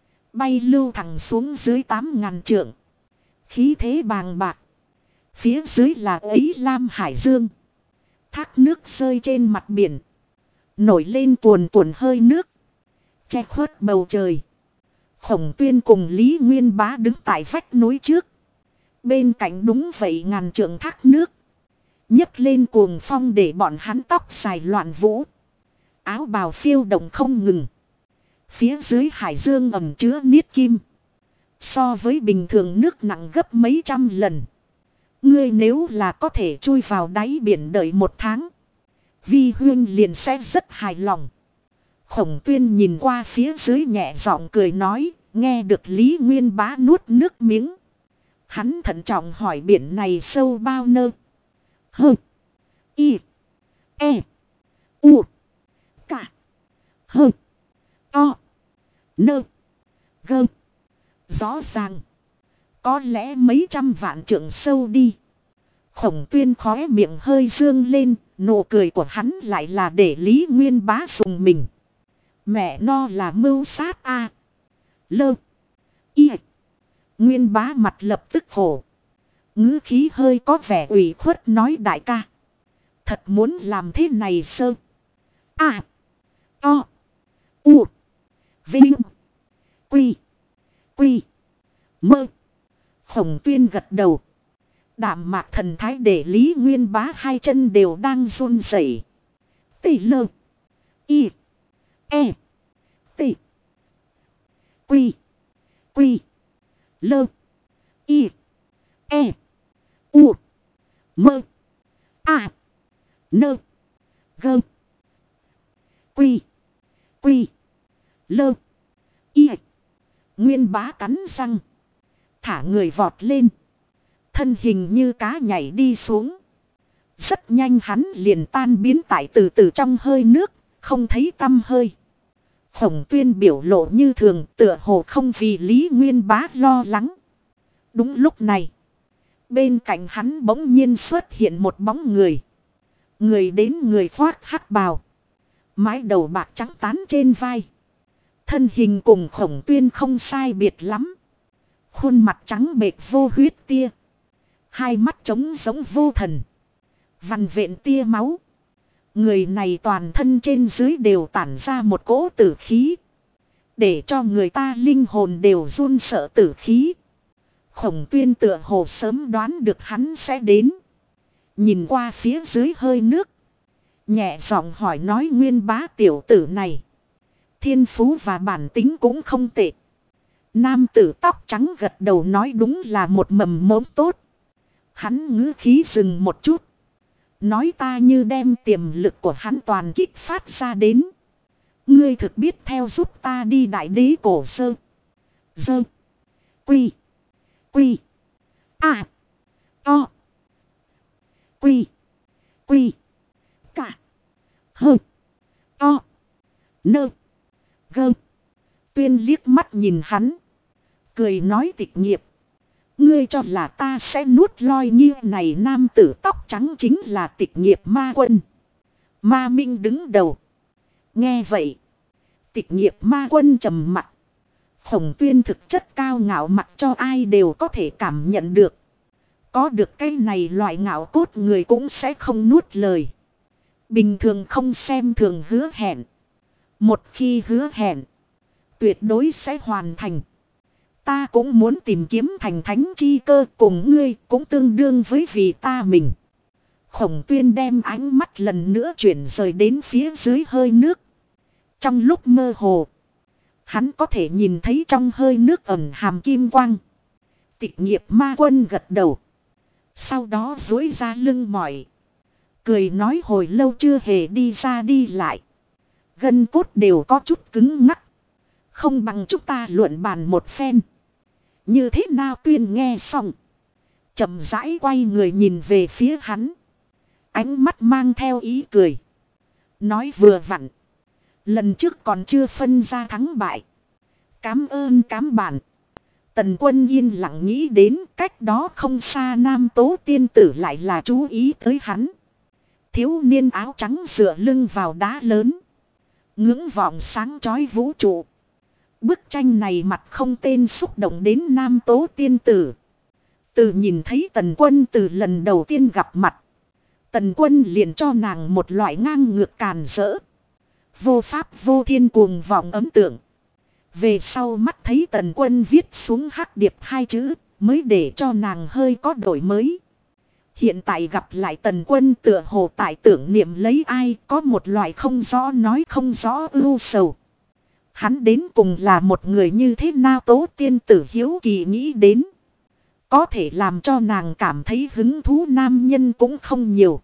Bay lưu thẳng xuống dưới 8.000 trượng. Khí thế bàng bạc. Phía dưới là ấy Lam Hải Dương. Thác nước rơi trên mặt biển. Nổi lên cuồn cuộn hơi nước. Che khuất bầu trời. Khổng Tuyên cùng Lý Nguyên Bá đứng tại vách núi trước. Bên cạnh đúng vậy ngàn trượng thác nước. Nhấc lên cuồng phong để bọn hắn tóc dài loạn vũ. Áo bào phiêu động không ngừng. Phía dưới hải dương ẩm chứa niết kim. So với bình thường nước nặng gấp mấy trăm lần. Ngươi nếu là có thể chui vào đáy biển đợi 1 tháng. Vi huyên liền sẽ rất hài lòng. Khổng Tuyên nhìn qua phía dưới nhẹ giọng cười nói. Nghe được Lý Nguyên Bá nuốt nước miếng. Hắn thận trọng hỏi biển này sâu bao nơ. Hơ. Y. E. U. Cả. Hơ. To. Nơ. Gơ. Rõ ràng. Có lẽ mấy trăm vạn trượng sâu đi. Khổng Tuyên khóe miệng hơi dương lên. Nụ cười của hắn lại là để Lý Nguyên Bá dùng mình. Mẹ no là mưu sát a. Lơ. Y. Nguyên Bá mặt lập tức khổ. Ngữ khí hơi có vẻ ủy khuất nói đại ca. Thật muốn làm thế này sơ. A. To. U. Vinh. Quy. Quy. Mơ. Khổng Tuyên gật đầu. Đạm mạc thần thái để Lý Nguyên Bá hai chân đều đang run rẩy. Tỷ lơ. Y. E. Tỷ. Quy. Quy. Lơ. Y. E. U. Mơ. A. Nơ. Gơ. Quy. Quy. Lơ. Y. Nguyên Bá cắn răng. Thả người vọt lên. Thân hình như cá nhảy đi xuống. Rất nhanh hắn liền tan biến tại từ từ trong hơi nước. Không thấy tăm hơi. Khổng Tuyên biểu lộ như thường tựa hồ không vì Lý Nguyên Bá lo lắng. Đúng lúc này. Bên cạnh hắn bỗng nhiên xuất hiện một bóng người. Người đến người khoác hắc bào. Mái đầu bạc trắng tán trên vai. Thân hình cùng Khổng Tuyên không sai biệt lắm. Khuôn mặt trắng bệch vô huyết tia. Hai mắt trống giống vô thần. Vằn vện tia máu. Người này toàn thân trên dưới đều tản ra một cỗ tử khí. Để cho người ta linh hồn đều run sợ tử khí. Khổng Tuyên tựa hồ sớm đoán được hắn sẽ đến. Nhìn qua phía dưới hơi nước. Nhẹ giọng hỏi nói Nguyên Bá tiểu tử này. Thiên phú và bản tính cũng không tệ. Nam tử tóc trắng gật đầu nói đúng là một mầm mống tốt. Hắn ngữ khí dừng một chút. Nói ta như đem tiềm lực của hắn toàn kích phát ra đến. Ngươi thực biết theo giúp ta đi đại đế cổ sơ. Dơ. Quy. Quy. À. To. Quy. Quy. Cả. Hơ. To. Nơ. Gơ. Tuyên liếc mắt nhìn hắn. Cười nói tịch nghiệp. Ngươi cho là ta sẽ nuốt loi như này. Nam tử tóc trắng chính là tịch nghiệp ma quân. Ma Minh đứng đầu. Nghe vậy. Tịch nghiệp ma quân trầm mặt. Khổng Tuyên thực chất cao ngạo mặt cho ai đều có thể cảm nhận được. Có được cái này loại ngạo cốt người cũng sẽ không nuốt lời. Bình thường không xem thường hứa hẹn. Một khi hứa hẹn. Tuyệt đối sẽ hoàn thành. Ta cũng muốn tìm kiếm thành thánh chi cơ cùng ngươi cũng tương đương với vì ta mình. Khổng Tuyên đem ánh mắt lần nữa chuyển rời đến phía dưới hơi nước. Trong lúc mơ hồ. Hắn có thể nhìn thấy trong hơi nước ẩn hàm kim quang. Tịch nghiệp ma quân gật đầu. Sau đó duỗi ra lưng mỏi. Cười nói hồi lâu chưa hề đi ra đi lại. Gân cốt đều có chút cứng ngắc. Không bằng chúng ta luận bàn một phen. Như thế nào? Tuyên nghe xong. Chậm rãi quay người nhìn về phía hắn. Ánh mắt mang theo ý cười. Nói vừa vặn. Lần trước còn chưa phân ra thắng bại. Cám ơn cám bản. Tần Quân yên lặng nghĩ đến cách đó không xa Nam Tố tiên tử lại là chú ý tới hắn. Thiếu niên áo trắng dựa lưng vào đá lớn. Ngưỡng vọng sáng chói vũ trụ. Bức tranh này mặt không tên xúc động đến Nam Tố tiên tử. Từ nhìn thấy Tần Quân từ lần đầu tiên gặp mặt. Tần Quân liền cho nàng một loại ngang ngược càn rỡ. Vô pháp vô thiên cuồng vọng ấn tượng. Về sau mắt thấy Tần Quân viết xuống hắc điệp hai chữ mới để cho nàng hơi có đổi mới. Hiện tại gặp lại Tần Quân tựa hồ tại tưởng niệm lấy ai có một loại không rõ nói không rõ ưu sầu. Hắn đến cùng là một người như thế nào? Tố tiên tử hiếu kỳ nghĩ đến. Có thể làm cho nàng cảm thấy hứng thú nam nhân cũng không nhiều.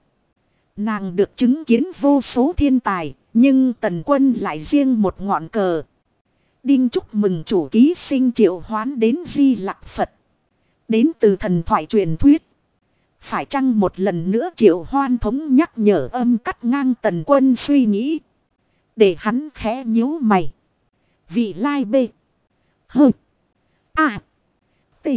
Nàng được chứng kiến vô số thiên tài, nhưng Tần Quân lại riêng một ngọn cờ. Đinh chúc mừng chủ ký sinh triệu hoán đến Di Lặc Phật. Đến từ thần thoại truyền thuyết. Phải chăng một lần nữa triệu hoan thống nhắc nhở âm cắt ngang Tần Quân suy nghĩ. Để hắn khẽ nhíu mày. Vị lai bê. Hơ. À. Tị.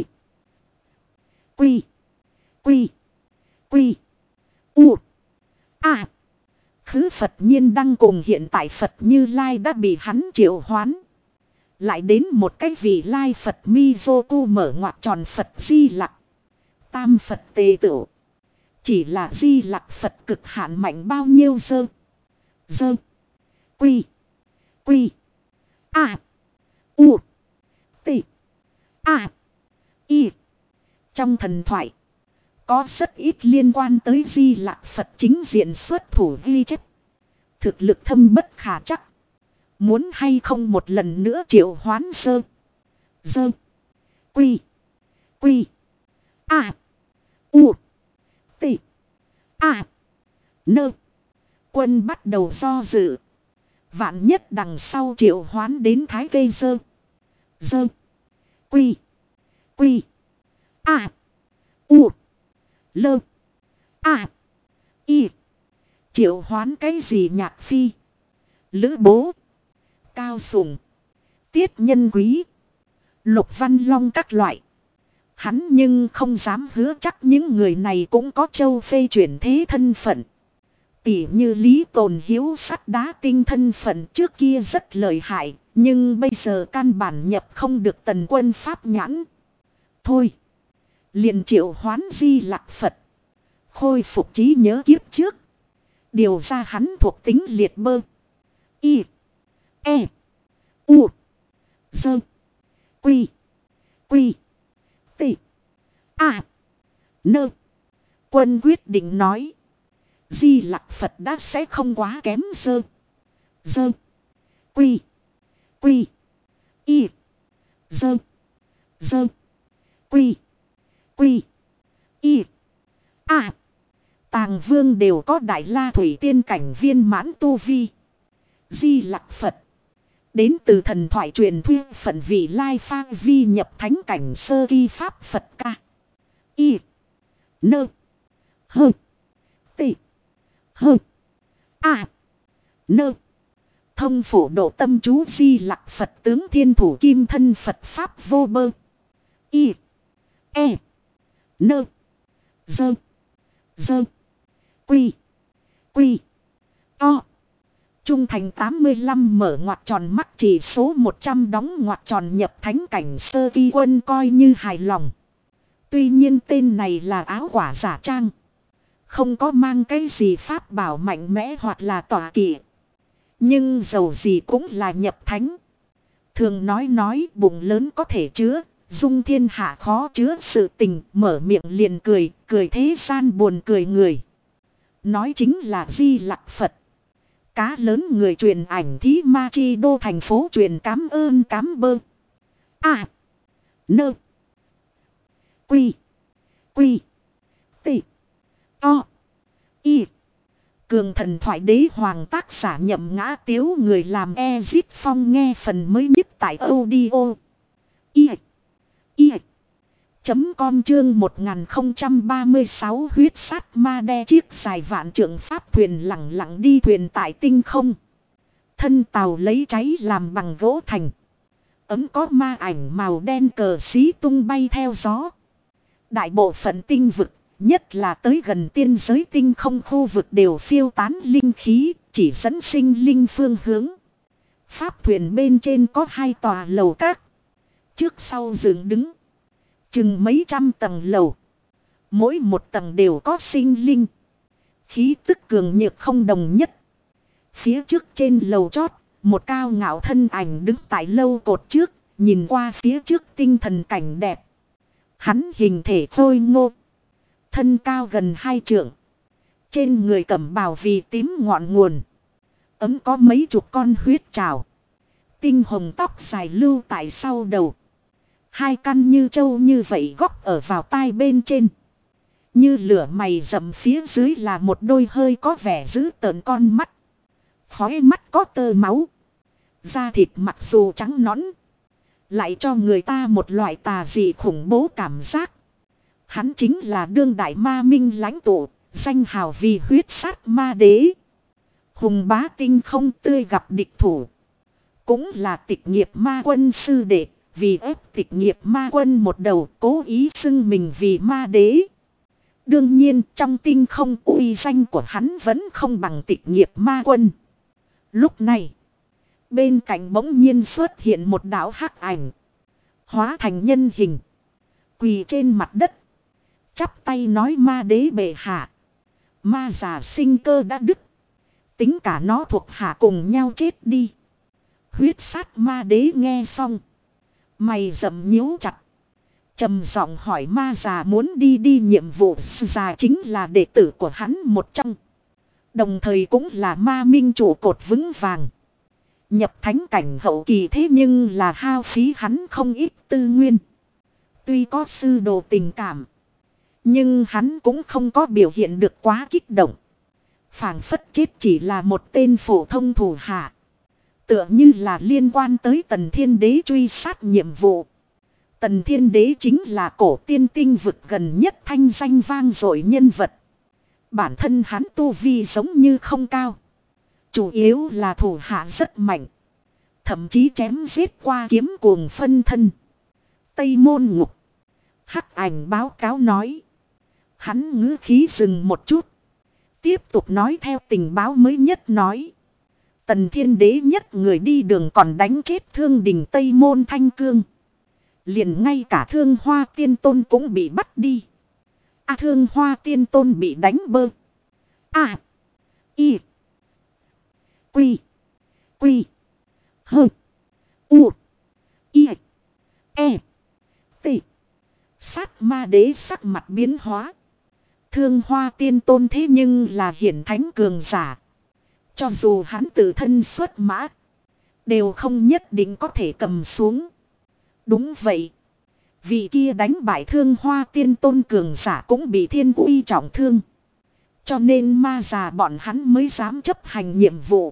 Quy. Quy. Quy. U. À. Khứ Phật nhiên đăng cùng hiện tại Phật Như Lai đã bị hắn triệu hoán. Lại đến một cái vị lai Phật mi vô tu mở ngoặc tròn Phật Di Lặc. Tam Phật tề tựu. Chỉ là Di Lặc Phật cực hạn mạnh bao nhiêu dơ. Dơ. Quy. Quy. À. U. Tị. À. Y. Trong thần thoại. Có rất ít liên quan tới Di Lặc Phật chính diện xuất thủ ghi chép. Thực lực thâm bất khả chắc. Muốn hay không một lần nữa triệu hoán sơ. Dơ. Quy. Quy. À. U. Tị. À. Nơ. Quân bắt đầu do dự. Vạn nhất đằng sau triệu hoán đến thái cây dơ. Dơ. Quy. Quy. À. U. Lơ. À. Y. Triệu hoán cái gì? Nhạc Phi. Lữ Bố. Cao Sùng. Tiết Nhân Quý. Lục Văn Long các loại. Hắn nhưng không dám hứa chắc những người này cũng có châu phê chuyển thế thân phận. Tỉ như Lý Tồn Hiếu sắt đá tinh thân phận trước kia rất lợi hại. Nhưng bây giờ căn bản nhập không được Tần Quân pháp nhãn. Thôi. Liền triệu hoán Di Lặc Phật. Khôi phục trí nhớ kiếp trước. Điều ra hắn thuộc tính liệt bơ. Y. E. U. Dơ. Quy. Quy. Tị. À. Nơ. Quân quyết định nói. Di Lặc Phật đã sẽ không quá kém dơ. Dơ. Quy. Quy. Y. Dơ. Dơ. Quy. Quy. Y. A. Tàng Vương đều có Đại La Thủy Tiên cảnh viên mãn tu vi. Di Lặc Phật. Đến từ thần thoại truyền thuyết phận vị Lai Pha Vi nhập thánh cảnh sơ kỳ Pháp Phật ca. Y. Nơ. Hơ. Tị. Hơ. A. Nơ. Thông phổ độ tâm chú Di Lặc Phật tướng thiên thủ kim thân Phật Pháp vô bơ. Y. E. Nơ. Dơ. Dơ. Quy. Quy. To. Trung thành 85 mở ngoặc tròn mắt chỉ số 100 đóng ngoặc tròn nhập thánh cảnh sơ kỳ quân coi như hài lòng. Tuy nhiên tên này là áo quả giả trang. Không có mang cái gì pháp bảo mạnh mẽ hoặc là tỏa kỵ. Nhưng dầu gì cũng là nhập thánh. Thường nói bụng lớn có thể chứa, dung thiên hạ khó chứa sự tình, mở miệng liền cười, cười thế gian buồn cười người. Nói chính là Di Lặc Phật. Cá lớn người truyền ảnh thí ma chi đô thành phố truyền cám ơn cám bơ. A. Nơ. Quy. Quy. Tị. To. Y. Cường thần thoại đế hoàng tác giả Nhậm Ngã Tiếu người làm Ezit Phong nghe phần mới nhất tại audio. Y. Y. .com chương 1036 huyết sát ma đe chiếc dài vạn trượng pháp thuyền lẳng lặng đi thuyền tại tinh không. Thân tàu lấy cháy làm bằng gỗ thành. Ấm có ma ảnh màu đen cờ xí tung bay theo gió. Đại bộ phận tinh vực, nhất là tới gần tiên giới tinh không khu vực đều phiêu tán linh khí, chỉ dẫn sinh linh phương hướng. Pháp thuyền bên trên có 2 tòa lầu các. Trước sau dựng đứng. Chừng mấy trăm tầng lầu. Mỗi một tầng đều có sinh linh. Khí tức cường nhược không đồng nhất. Phía trước trên lầu chót, một cao ngạo thân ảnh đứng tại lâu cột trước, nhìn qua phía trước tinh thần cảnh đẹp. Hắn hình thể khôi ngô. Thân cao gần 2 trượng. Trên người cẩm bào vì tím ngọn nguồn. Ấm có mấy chục con huyết trào. Tinh hồng tóc dài lưu tại sau đầu. 2 căn như trâu như vậy góc ở vào tai bên trên. Như lửa mày rậm phía dưới là một đôi hơi có vẻ dữ tợn con mắt. Khóe mắt có tơ máu. Da thịt mặc dù trắng nõn. Lại cho người ta một loại tà dị khủng bố cảm giác. Hắn chính là đương đại ma minh lãnh tụ, danh hào vì huyết sát ma đế. Hùng bá tinh không tươi gặp địch thủ. Cũng là tịch nghiệp ma quân sư đệ, vì ép tịch nghiệp ma quân một đầu cố ý xưng mình vì ma đế. Đương nhiên trong tinh không uy danh của hắn vẫn không bằng tịch nghiệp ma quân. Lúc này, bên cạnh bỗng nhiên xuất hiện một đạo hắc ảnh. Hóa thành nhân hình. Quỳ trên mặt đất. Chắp tay nói ma đế bệ hạ. Ma già sinh cơ đã đứt. Tính cả nó thuộc hạ cùng nhau chết đi. Huyết sát ma đế nghe xong. Mày rậm nhíu chặt. Trầm giọng hỏi ma già muốn đi nhiệm vụ. Già chính là đệ tử của hắn một trong. Đồng thời cũng là ma minh trụ cột vững vàng. Nhập thánh cảnh hậu kỳ thế nhưng là hao phí hắn không ít tư nguyên. Tuy có sư đồ tình cảm. Nhưng hắn cũng không có biểu hiện được quá kích động. Phảng phất chết chỉ là một tên phổ thông thủ hạ. Tựa như là liên quan tới Tần Thiên Đế truy sát nhiệm vụ. Tần Thiên Đế chính là cổ tiên tinh vực gần nhất thanh danh vang dội nhân vật. Bản thân hắn tu vi giống như không cao. Chủ yếu là thủ hạ rất mạnh. Thậm chí chém giết qua kiếm cuồng phân thân. Tây Môn Ngục. Hắc ảnh báo cáo nói. Hắn ngữ khí dừng một chút. Tiếp tục nói theo tình báo mới nhất nói. Tần Thiên Đế nhất người đi đường còn đánh chết Thương Đình Tây Môn Thanh Cương. Liền ngay cả Thương Hoa Tiên Tôn cũng bị bắt đi. Thương Hoa Tiên Tôn bị đánh bơ. Y. Quy. Quy. Hơ. U. Y. E. T. Sát ma đế sắc mặt biến hóa. Thương Hoa Tiên Tôn thế nhưng là hiển thánh cường giả. Cho dù hắn tự thân xuất mã. Đều không nhất định có thể cầm xuống. Đúng vậy. Vị kia đánh bại Thương Hoa Tiên Tôn cường giả cũng bị thiên uy trọng thương. Cho nên ma già bọn hắn mới dám chấp hành nhiệm vụ.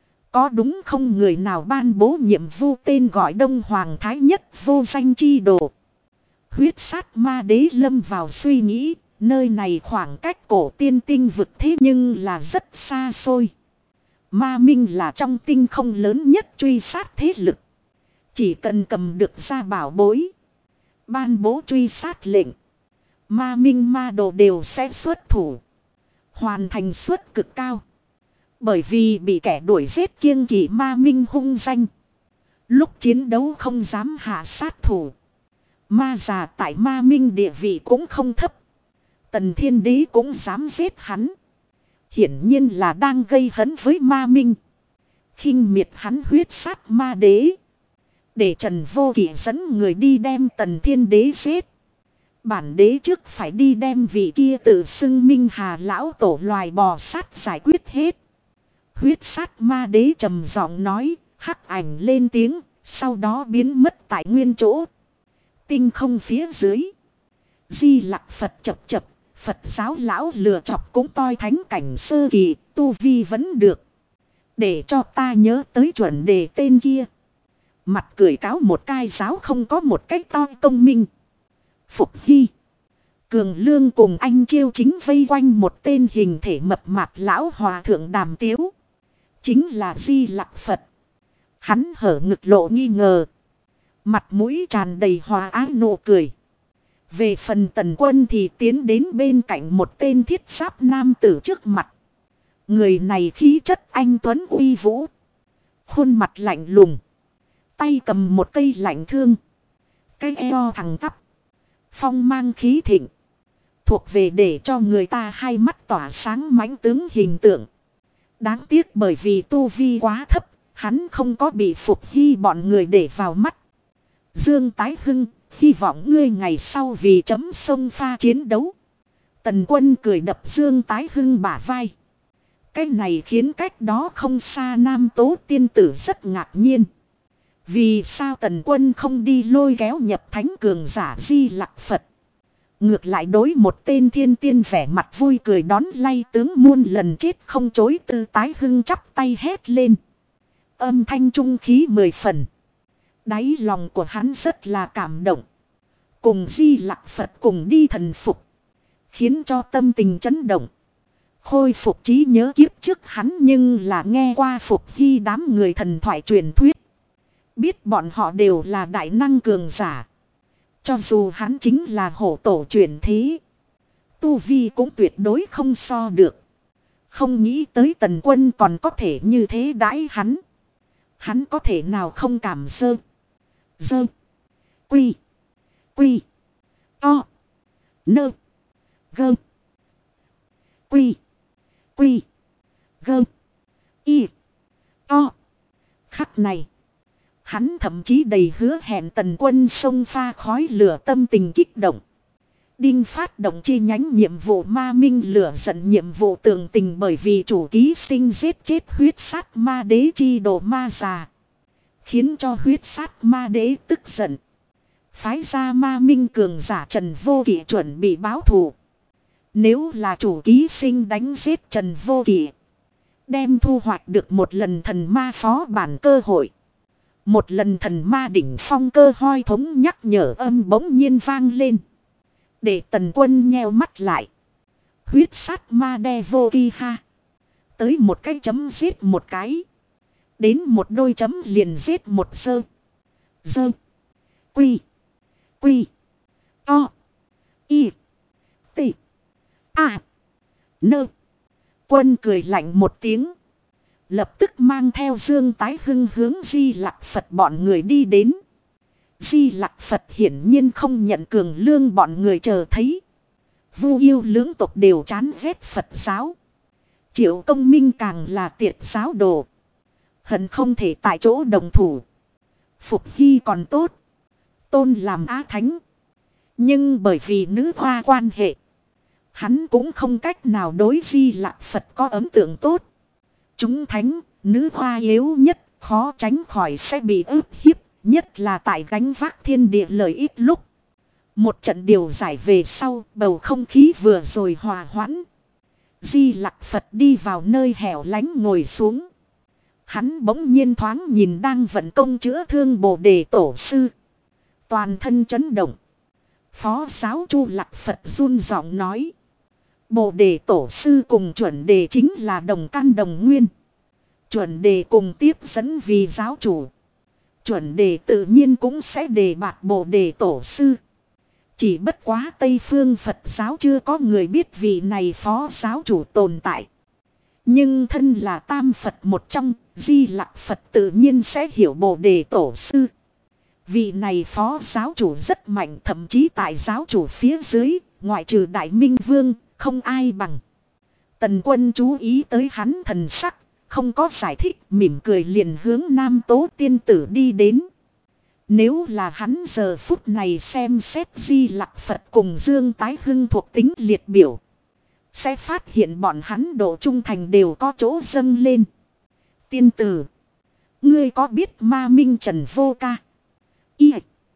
Có đúng không, người nào ban bố nhiệm vụ tên gọi Đông Hoàng Thái Nhất vô danh chi đồ? Huyết sát ma đế lâm vào suy nghĩ. Nơi này khoảng cách cổ tiên tinh vực thế nhưng là rất xa xôi. Ma minh là trong tinh không lớn nhất truy sát thế lực. Chỉ cần cầm được ra bảo bối, ban bố truy sát lệnh, ma minh ma đồ đều sẽ xuất thủ. Hoàn thành suất cực cao. Bởi vì bị kẻ đuổi giết kiêng kỵ ma minh hung danh. Lúc chiến đấu không dám hạ sát thủ. Ma già tại ma minh địa vị cũng không thấp. Tần Thiên Đế cũng dám giết hắn. Hiển nhiên là đang gây hấn với ma minh. Khinh miệt hắn huyết sát ma đế. Để Trần Vô Kỵ dẫn người đi đem Tần Thiên Đế giết. Bản đế trước phải đi đem vị kia tự xưng Minh Hà lão tổ loài bò sát giải quyết hết. Huyết sát ma đế trầm giọng nói, hắc ảnh lên tiếng, sau đó biến mất tại nguyên chỗ. Tinh không phía dưới. Di Lặc Phật chập chập, Phật giáo lão lừa chọc cũng toi thánh cảnh sơ kỳ, tu vi vẫn được. Để cho ta nhớ tới chuẩn đề tên kia. Mặt cười cáo một cai giáo không có một cách toi công minh. Phục Hy. Cường Lương cùng anh Chiêu chính vây quanh một tên hình thể mập mạp lão hòa thượng đàm tiếu. Chính là Di Lặc Phật. Hắn hở ngực lộ nghi ngờ. Mặt mũi tràn đầy hòa ái nụ cười. Về phần Tần Quân thì tiến đến bên cạnh một tên thiết giáp nam tử trước mặt. Người này khí chất anh tuấn uy vũ. Khuôn mặt lạnh lùng. Tay cầm một cây lạnh thương. Cái eo thẳng tắp. Phong mang khí thịnh. Thuộc về để cho người ta hai mắt tỏa sáng mãnh tướng hình tượng. Đáng tiếc bởi vì tu vi quá thấp. Hắn không có bị Phục Hy bọn người để vào mắt. Dương Tái Hưng, hy vọng ngươi ngày sau vì chấm sông pha chiến đấu. Tần Quân cười đập Dương Tái Hưng bả vai. Cái này khiến cách đó không xa Nam Tố tiên tử rất ngạc nhiên. Vì sao Tần Quân không đi lôi kéo nhập thánh cường giả Di Lặc Phật? Ngược lại đối một tên thiên tiên vẻ mặt vui cười đón lay tướng muôn lần chết không chối từ. Tái Hưng chắp tay hét lên. Âm thanh trung khí 10 phần. Đáy lòng của hắn rất là cảm động. Cùng Di Lặc Phật cùng đi thần phục. Khiến cho tâm tình chấn động. Khôi phục trí nhớ kiếp trước hắn nhưng là nghe qua Phục Hy đám người thần thoại truyền thuyết. Biết bọn họ đều là đại năng cường giả. Cho dù hắn chính là hổ tổ truyền thế. Tu vi cũng tuyệt đối không so được. Không nghĩ tới Tần Quân còn có thể như thế đãi hắn. Hắn có thể nào không cảm dơ. Dơ. Quy. Quy. To. Nơ. Gơ. Quy. Quy. Gơ. Y. To. Khắc này. Hắn thậm chí đầy hứa hẹn Tần Quân sông pha khói lửa tâm tình kích động. Đinh phát động chi nhánh nhiệm vụ ma minh lửa giận nhiệm vụ tường tình bởi vì chủ ký sinh giết chết huyết sát ma đế chi đồ ma già. Khiến cho huyết sát ma đế tức giận. Phái ra ma minh cường giả Trần Vô Kỵ chuẩn bị báo thù. Nếu là chủ ký sinh đánh giết Trần Vô Kỵ. Đem thu hoạch được một lần thần ma phó bản cơ hội. Một lần thần ma đỉnh phong cơ hoi thống nhắc nhở âm bỗng nhiên vang lên. Để Tần Quân nheo mắt lại. Huyết sát ma đe vô kỳ ha. Tới một cái chấm giết một cái. Đến một đôi chấm liền giết một sơ. Dơ. Quy. Quy. To. Y. T. A. Nơ. Quân cười lạnh một tiếng. Lập tức mang theo Dương Tái Hưng hướng Di Lặc Phật bọn người đi đến. Di Lặc Phật hiển nhiên không nhận Cường Lương bọn người chờ thấy. Vu yêu lưỡng tộc đều chán ghét Phật giáo. Triệu Công Minh càng là tiệt giáo đồ. Hận không thể tại chỗ đồng thủ. Phục Hy còn tốt. Tôn làm á thánh. Nhưng bởi vì nữ hoa quan hệ. Hắn cũng không cách nào đối Di Lặc Phật có ấn tượng tốt. Chúng thánh, nữ hoa yếu nhất, khó tránh khỏi sẽ bị ức hiếp. Nhất là tại gánh vác thiên địa lợi ích lúc. Một trận điều giải về sau, bầu không khí vừa rồi hòa hoãn. Di Lặc Phật đi vào nơi hẻo lánh ngồi xuống. Hắn bỗng nhiên thoáng nhìn đang vận công chữa thương Bồ Đề Tổ Sư. Toàn thân chấn động. Phó giáo Chu Lặc Phật run giọng nói. Bồ Đề Tổ Sư cùng chuẩn đề chính là đồng căn đồng nguyên. Chuẩn đề cùng tiếp dẫn vì giáo chủ. Chuẩn đề tự nhiên cũng sẽ đề bạt Bồ Đề Tổ Sư. Chỉ bất quá Tây Phương Phật giáo chưa có người biết vị này phó giáo chủ tồn tại. Nhưng thân là tam Phật một trong, Di Lặc Phật tự nhiên sẽ hiểu Bồ Đề Tổ Sư. Vị này phó giáo chủ rất mạnh, thậm chí tại giáo chủ phía dưới, ngoại trừ Đại Minh Vương, không ai bằng. Tần Quân chú ý tới hắn thần sắc, không có giải thích, mỉm cười liền hướng Nam Tố Tiên Tử đi đến. Nếu là hắn giờ phút này xem xét Di Lặc Phật cùng Dương Tái Hưng thuộc tính liệt biểu, sẽ phát hiện bọn hắn độ trung thành đều có chỗ dâng lên. Tiên tử, ngươi có biết Ma Minh Trần Vô Ca? Y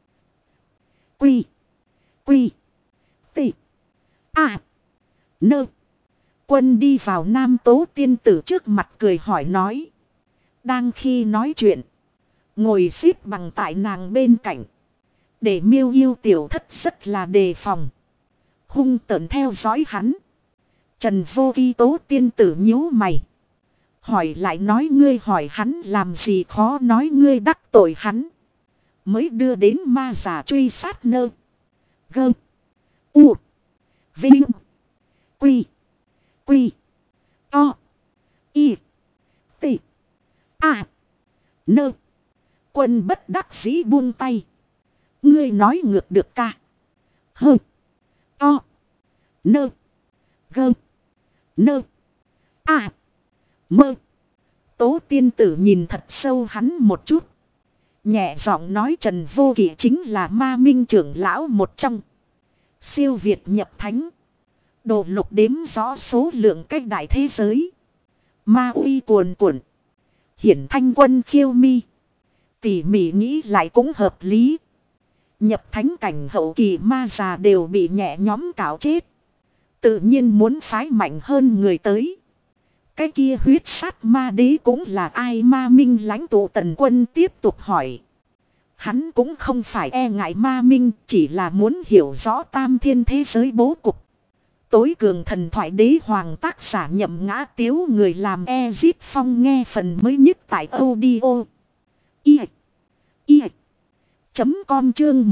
Quy Quy T A Nơ. Quân đi vào Nam Tố Tiên Tử trước mặt cười hỏi nói. Đang khi nói chuyện, ngồi xếp bằng tại nàng bên cạnh. Để Miêu Yêu tiểu thất rất là đề phòng, hung tợn theo dõi hắn. Trần Vô Vi Tố Tiên Tử nhíu mày, hỏi lại nói ngươi hỏi hắn làm gì, khó nói ngươi đắc tội hắn, mới đưa đến ma giả truy sát nơ. Gơ U Vinh Quy Quy To Y T A Nơ. Quân bất đắc dĩ buông tay. Ngươi nói ngược được ca. Hơ To Nơ Gơ Nơ A Mơ. Tố Tiên Tử nhìn thật sâu hắn một chút, nhẹ giọng nói Trần Vô Kỵ chính là Ma Minh trưởng lão một trong. Siêu việt nhập thánh. Đồ lục đếm rõ số lượng cách đại thế giới. Ma uy cuồn cuộn. Hiển thanh quân khiêu mi. Tỉ mỉ nghĩ lại cũng hợp lý. Nhập thánh cảnh hậu kỳ ma già đều bị nhẹ nhóm cạo chết. Tự nhiên muốn phái mạnh hơn người tới. Cái kia huyết sát ma đế cũng là ai? Ma Minh lãnh tụ Tần Quân tiếp tục hỏi. Hắn cũng không phải e ngại Ma Minh, chỉ là muốn hiểu rõ tam thiên thế giới bố cục. Tối cường thần thoại đế hoàng tác giả Nhậm Ngã Tiếu, người làm Ezip Phong, nghe phần mới nhất tại audio. Com chương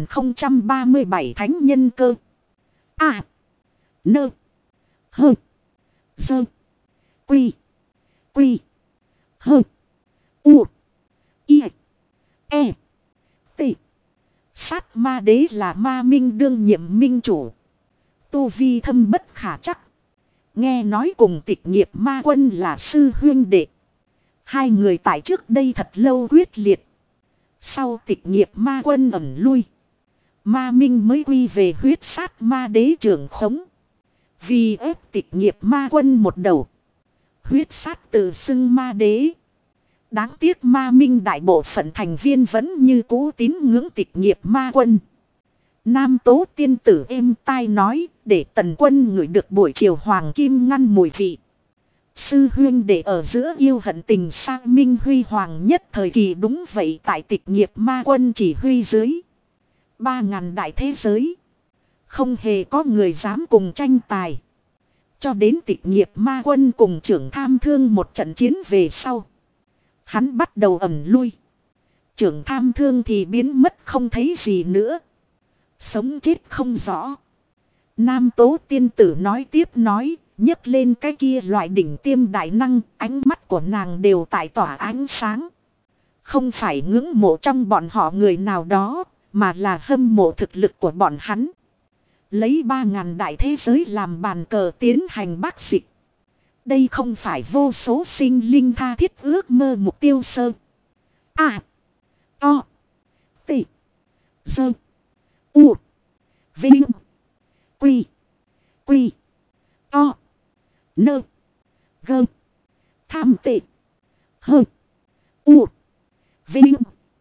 1037 Thánh Nhân Cơ. A. Nơ. Hơ. Dơ. Quy. Quy. Hơ. U. Y. E. T. Sát ma đế là Ma Minh đương nhiệm minh chủ. Tu vi thâm bất khả chắc. Nghe nói cùng Tịch Nghiệp Ma Quân là sư huynh đệ. Hai người tại trước đây thật lâu quyết liệt. Sau Tịch Nghiệp Ma Quân ẩn lui, Ma Minh mới quy về huyết sát ma đế trưởng khống. Vì ép Tịch Nghiệp Ma Quân một đầu, huyết sát tự xưng ma đế. Đáng tiếc Ma Minh đại bộ phận thành viên vẫn như cũ tín ngưỡng Tịch Nghiệp Ma Quân. Nam Tố Tiên Tử êm tai nói, để Tần Quân ngửi được buổi chiều hoàng kim ngăn mùi vị. Sư huynh đệ ở giữa yêu hận tình sang minh huy hoàng nhất thời kỳ, đúng vậy, tại Tịch Nghiệp Ma Quân chỉ huy dưới 3.000 đại thế giới, không hề có người dám cùng tranh tài. Cho đến Tịch Nghiệp Ma Quân cùng Trưởng Tham Thương một trận chiến về sau, hắn bắt đầu ẩn lui. Trưởng Tham Thương thì biến mất không thấy gì nữa, sống chết không rõ. Nam Tố Tiên Tử nói tiếp nói, nhấc lên cái kia loại đỉnh tiêm đại năng, ánh mắt của nàng đều tại tỏa ánh sáng. Không phải ngưỡng mộ trong bọn họ người nào đó, mà là hâm mộ thực lực của bọn hắn. Lấy 3.000 đại thế giới làm bàn cờ tiến hành bác dịch. Đây không phải vô số sinh linh tha thiết ước mơ mục tiêu sơ. A. O. T. Sơ. U. Vinh. Quy. Quy. To. Nơ. Gơ. Tham tệ. Hơ. U. Vinh.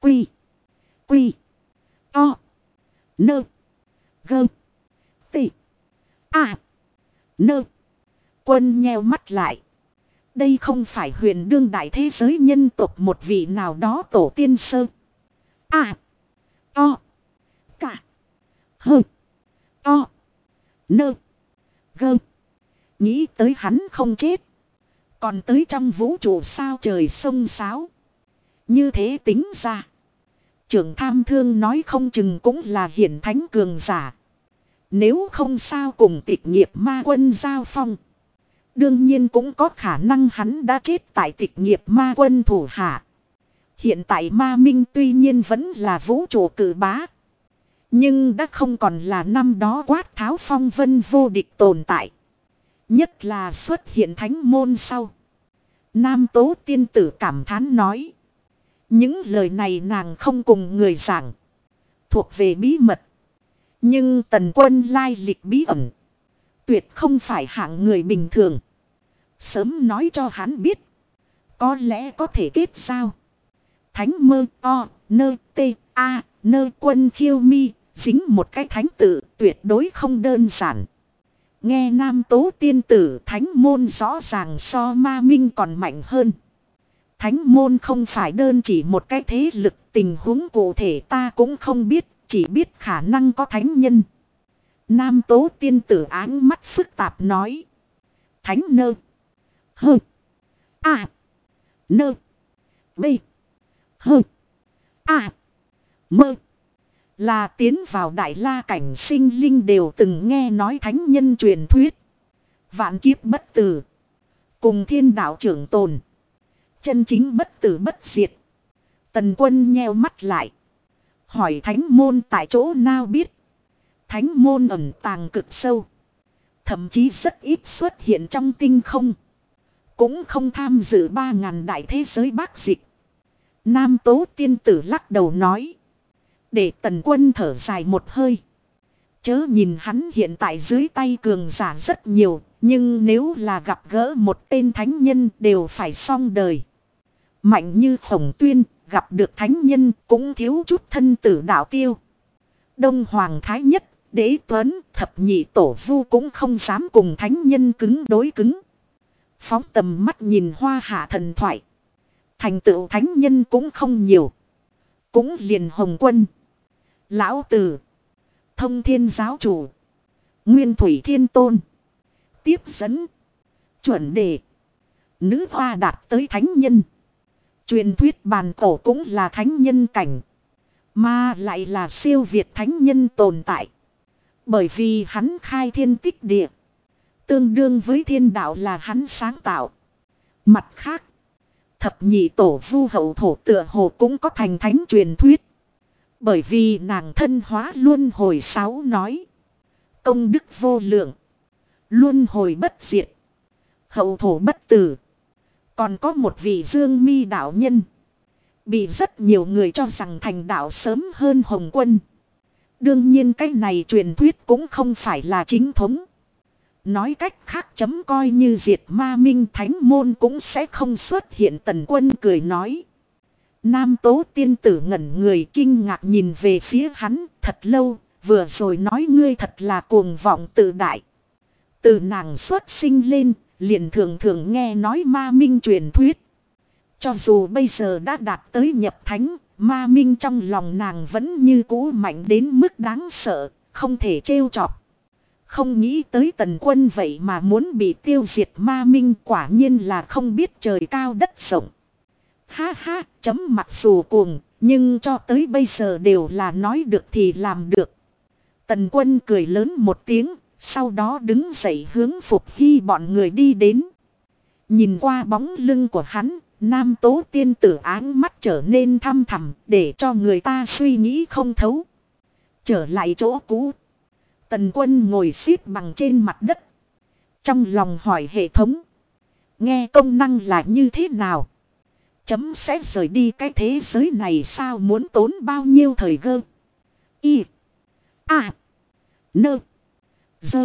Quy. Quy. To. Nơ. Gơ. Tị. À. Nơ. Quân nheo mắt lại. Đây không phải huyền đương đại thế giới nhân tộc một vị nào đó tổ tiên sơ. À. To. Cả. Hơ. To. Nơ. Gơ. Nghĩ tới hắn không chết. Còn tới trong vũ trụ sao trời sông sáo. Như thế tính ra. Trưởng tham thương nói không chừng cũng là hiển thánh cường giả. Nếu không sao cùng tịch nghiệp ma quân giao phong. Đương nhiên cũng có khả năng hắn đã chết tại tịch nghiệp ma quân thủ hạ. Hiện tại ma minh tuy nhiên vẫn là vũ trụ cử bá. Nhưng đã không còn là năm đó quát tháo phong vân vô địch tồn tại. Nhất là xuất hiện thánh môn sau. Nam Tố tiên tử cảm thán nói. Những lời này nàng không cùng người giảng. Thuộc về bí mật. Nhưng Tần Quân lai lịch bí ẩn. Tuyệt không phải hạng người bình thường. Sớm nói cho hắn biết. Có lẽ có thể kết giao. Thánh mơ o, nơ tê, a, nơ Quân khiêu mi. Dính một cái thánh tự tuyệt đối không đơn giản. Nghe Nam Tố tiên tử thánh môn rõ ràng so ma minh còn mạnh hơn. Thánh môn không phải đơn chỉ một cái thế lực, tình huống cụ thể ta cũng không biết, chỉ biết khả năng có thánh nhân. Nam Tố tiên tử áng mắt phức tạp nói. Thánh nơ. Hơ. À. Nơ. B. Hơ. À. Mơ. Là tiến vào đại la cảnh sinh linh đều từng nghe nói thánh nhân truyền thuyết. Vạn kiếp bất tử. Cùng thiên đạo trưởng tồn. Chân chính bất tử bất diệt. Tần Quân nheo mắt lại. Hỏi thánh môn tại chỗ nào biết. Thánh môn ẩn tàng cực sâu. Thậm chí rất ít xuất hiện trong tinh không. Cũng không tham dự 3.000 đại thế giới bác dịch. Nam Tố tiên tử lắc đầu nói. Để Tần Quân thở dài một hơi. Chớ nhìn hắn hiện tại dưới tay cường giả rất nhiều. Nhưng nếu là gặp gỡ một tên thánh nhân đều phải xong đời. Mạnh như Khổng Tuyên, gặp được thánh nhân cũng thiếu chút thân tử đạo tiêu. Đông Hoàng Thái Nhất, Đế Tuấn, Thập Nhị Tổ Vu cũng không dám cùng thánh nhân cứng đối cứng. Phóng tầm mắt nhìn Hoa Hạ thần thoại. Thành tựu thánh nhân cũng không nhiều. Cũng liền Hồng Quân, Lão Tử, Thông Thiên Giáo Chủ, Nguyên Thủy Thiên Tôn. Tiếp dẫn, chuẩn đề, Nữ Hoa đạt tới thánh nhân. Truyền thuyết bàn cổ cũng là thánh nhân cảnh. Mà lại là siêu việt thánh nhân tồn tại. Bởi vì hắn khai thiên tích địa. Tương đương với thiên đạo là hắn sáng tạo. Mặt khác, Thập Nhị Tổ Vu Hậu Thổ tựa hồ cũng có thành thánh truyền thuyết. Bởi vì nàng thân hóa luân hồi 6 nói. Công đức vô lượng. Luân hồi bất diệt. Hậu thổ bất tử. Còn có một vị Dương Mi đạo nhân. Bị rất nhiều người cho rằng thành đạo sớm hơn Hồng Quân. Đương nhiên cái này truyền thuyết cũng không phải là chính thống. Nói cách khác chấm coi như diệt ma minh thánh môn cũng sẽ không xuất hiện. Tần Quân cười nói. Nam Tố tiên tử ngẩn người kinh ngạc nhìn về phía hắn thật lâu. Vừa rồi nói ngươi thật là cuồng vọng tự đại. Từ nàng xuất sinh lên, liền thường thường nghe nói ma minh truyền thuyết. Cho dù bây giờ đã đạt tới nhập thánh, ma minh trong lòng nàng vẫn như cũ mạnh đến mức đáng sợ, không thể trêu chọc. Không nghĩ tới Tần Quân vậy mà muốn bị tiêu diệt ma minh, quả nhiên là không biết trời cao đất rộng. Ha ha, chấm mặc dù cuồng, nhưng cho tới bây giờ đều là nói được thì làm được. Tần Quân cười lớn một tiếng. Sau đó đứng dậy hướng Phục Hy bọn người đi đến. Nhìn qua bóng lưng của hắn, Nam Tố tiên tử áng mắt trở nên thăm thẳm để cho người ta suy nghĩ không thấu. Trở lại chỗ cũ. Tần Quân ngồi xếp bằng trên mặt đất. Trong lòng hỏi hệ thống. Nghe công năng là như thế nào? Chấm sẽ rời đi cái thế giới này sao, muốn tốn bao nhiêu thời cơ? Y. A. Nơ. Dơ.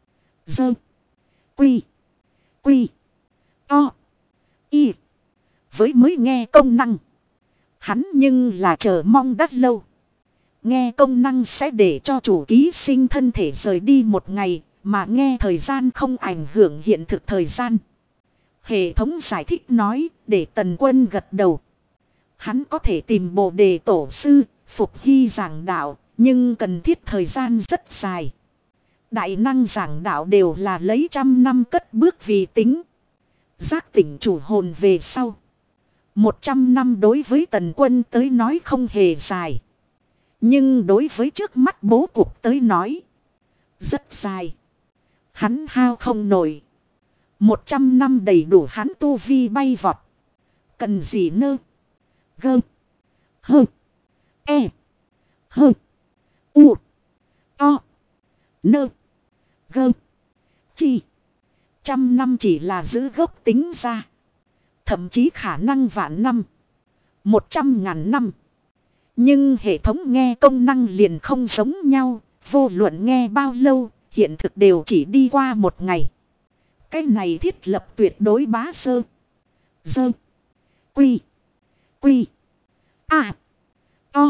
Dơ. Quy. Quy. To. Y. Với mới nghe công năng. Hắn nhưng là chờ mong đắt lâu. Nghe công năng sẽ để cho chủ ký sinh thân thể rời đi một ngày, mà nghe thời gian không ảnh hưởng hiện thực thời gian. Hệ thống giải thích nói, để Tần Quân gật đầu. Hắn có thể tìm Bồ Đề Tổ sư, Phục Hy giảng đạo, nhưng cần thiết thời gian rất dài. Đại năng giảng đạo đều là lấy trăm năm cất bước vì tính. Giác tỉnh chủ hồn về sau. 100 năm đối với Tần Quân tới nói không hề dài. Nhưng đối với trước mắt bố cục tới nói, rất dài. Hắn hao không nổi. 100 năm đầy đủ hắn tu vi bay vọt. Cần gì nơ. Gơ. Hơ. E. Hơ. U. To. Nơ. Gơ. Chi. 100 năm chỉ là giữ gốc tính ra. Thậm chí khả năng vạn năm. 100.000 năm. Nhưng hệ thống nghe công năng liền không giống nhau. Vô luận nghe bao lâu, hiện thực đều chỉ đi qua một ngày. Cái này thiết lập tuyệt đối bá sơ. Dơ. Quy. Quy. A. To.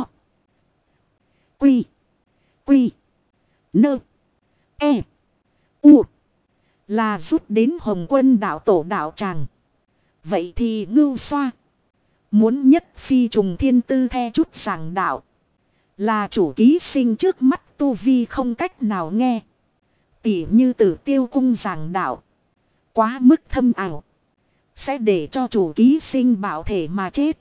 Quy. Quy. Nơ. E. U. Là rút đến Hồng Quân đạo tổ đạo tràng. Vậy thì ngưu xoa. Muốn nhất phi trùng thiên tư the chút giảng đạo. Là chủ ký sinh trước mắt tu vi không cách nào nghe. Tỉ như Tử Tiêu cung giảng đạo. Quá mức thâm ảo. Sẽ để cho chủ ký sinh bảo thể mà chết.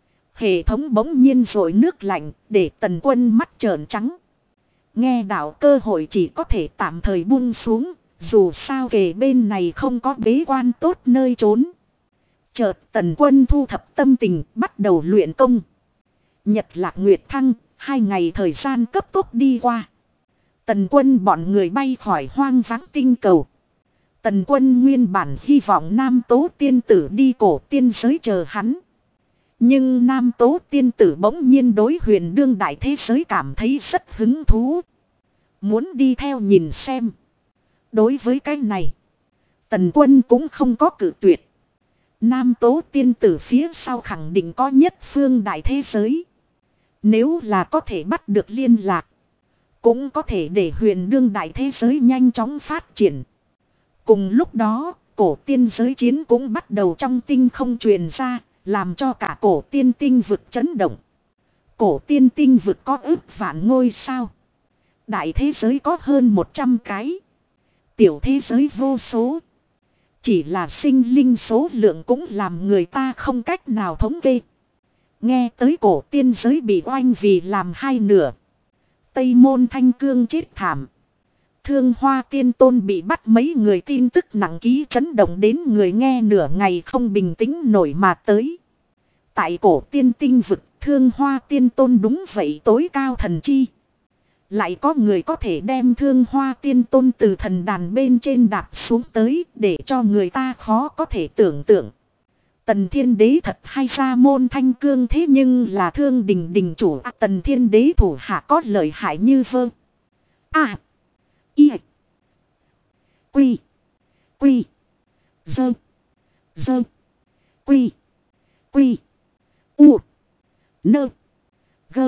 Hệ thống bỗng nhiên rội nước lạnh để Tần Quân mắt trợn trắng. Nghe đạo cơ hội chỉ có thể tạm thời buông xuống. Dù sao kề bên này không có bế quan tốt nơi trốn. Chợt Tần Quân thu thập tâm tình bắt đầu luyện công. Nhật Lạc Nguyệt Thăng, 2 ngày thời gian cấp tốc đi qua. Tần Quân bọn người bay khỏi hoang vắng tinh cầu. Tần Quân nguyên bản hy vọng Nam Tố tiên tử đi cổ tiên giới chờ hắn. Nhưng Nam Tố tiên tử bỗng nhiên đối huyền đương đại thế giới cảm thấy rất hứng thú. Muốn đi theo nhìn xem. Đối với cái này, Tần Quân cũng không có cự tuyệt. Nam Tố tiên tử phía sau khẳng định có nhất phương đại thế giới. Nếu là có thể bắt được liên lạc, cũng có thể để huyền đương đại thế giới nhanh chóng phát triển. Cùng lúc đó, cổ tiên giới chiến cũng bắt đầu trong tinh không truyền ra, làm cho cả cổ tiên tinh vực chấn động. Cổ tiên tinh vực có ước vạn ngôi sao. Đại thế giới có hơn 100 cái. Tiểu thế giới vô số. Chỉ là sinh linh số lượng cũng làm người ta không cách nào thống kê. Nghe tới cổ tiên giới bị oanh vì làm hai nửa. Tây Môn Thanh Cương chết thảm. Thương Hoa Tiên Tôn bị bắt, mấy người tin tức nặng ký chấn động đến người nghe nửa ngày không bình tĩnh nổi mà tới. Tại cổ tiên tinh vực, Thương Hoa Tiên Tôn đúng vậy tối cao thần chi. Lại có người có thể đem Thương Hoa Tiên Tôn từ thần đàn bên trên đạp xuống tới để cho người ta khó có thể tưởng tượng. Tần Thiên Đế thật hay ra Môn Thanh Cương thế nhưng là Thương Đình Đình chủ. Tần Thiên Đế thủ hạ có lợi hại như vơ. I. Quy. Quy. Dơ. Dơ. Quy. Quy. U. Nơ. Gơ.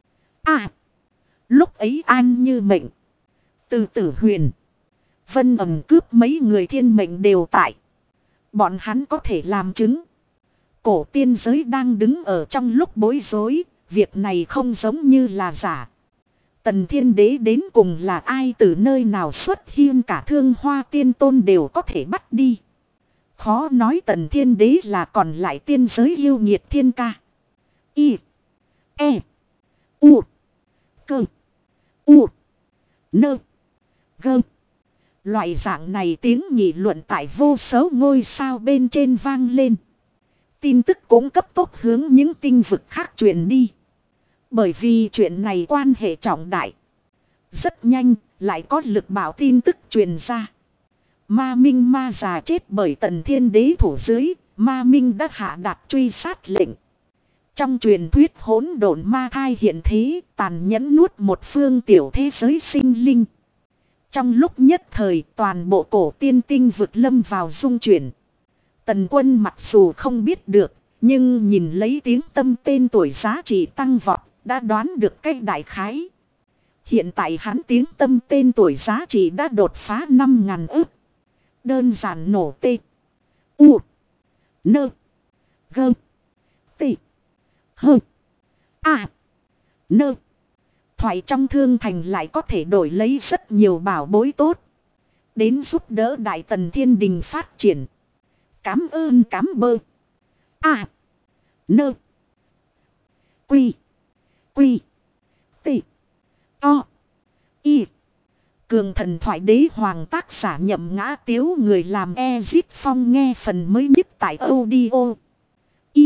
Lúc ấy an như mệnh. Từ Tử Huyền. Vân ẩm cướp mấy người thiên mệnh đều tại. Bọn hắn có thể làm chứng. Cổ tiên giới đang đứng ở trong lúc bối rối. Việc này không giống như là giả. Tần Thiên Đế đến cùng là ai, từ nơi nào xuất hiện, cả Thương Hoa Tiên Tôn đều có thể bắt đi. Khó nói Tần Thiên Đế là còn lại tiên giới yêu nghiệt thiên ca. I. E. U. Cơ. U. Nơ. Gơ. Loại dạng này tiếng nghị luận tại vô số ngôi sao bên trên vang lên. Tin tức cũng cấp tốc hướng những tinh vực khác truyền đi. Bởi vì chuyện này quan hệ trọng đại. Rất nhanh, lại có lực bảo tin tức truyền ra. Ma Minh ma già chết bởi Tần Thiên Đế thủ dưới, Ma Minh đã hạ đạt truy sát lệnh. Trong truyền thuyết hỗn độn ma thai hiện thế, tàn nhẫn nuốt một phương tiểu thế giới sinh linh. Trong lúc nhất thời, toàn bộ cổ tiên tinh vực lâm vào rung chuyển. Tần Quân mặc dù không biết được, Nhưng nhìn lấy tiếng tâm tên tuổi giá trị tăng vọt, đã đoán được cách đại khái. Hiện tại hắn tiếng tâm tên tuổi giá trị đã đột phá 5.000 ức. Đơn giản nổ tê. U. Nơ. Gơ. Tê. Hơ. A. Nơ. Thoại trong thương thành lại có thể đổi lấy rất nhiều bảo bối tốt. Đến giúp đỡ Đại Tần Thiên Đình phát triển. Cám ơn cám bơ. A. Nơ. Quy. Quy. Tê. O. Y. Cường Thần Thoại Đế Hoàng tác giả Nhậm Ngã Tiếu, người làm Ezit Phong. Nghe phần mới nhất tại audio y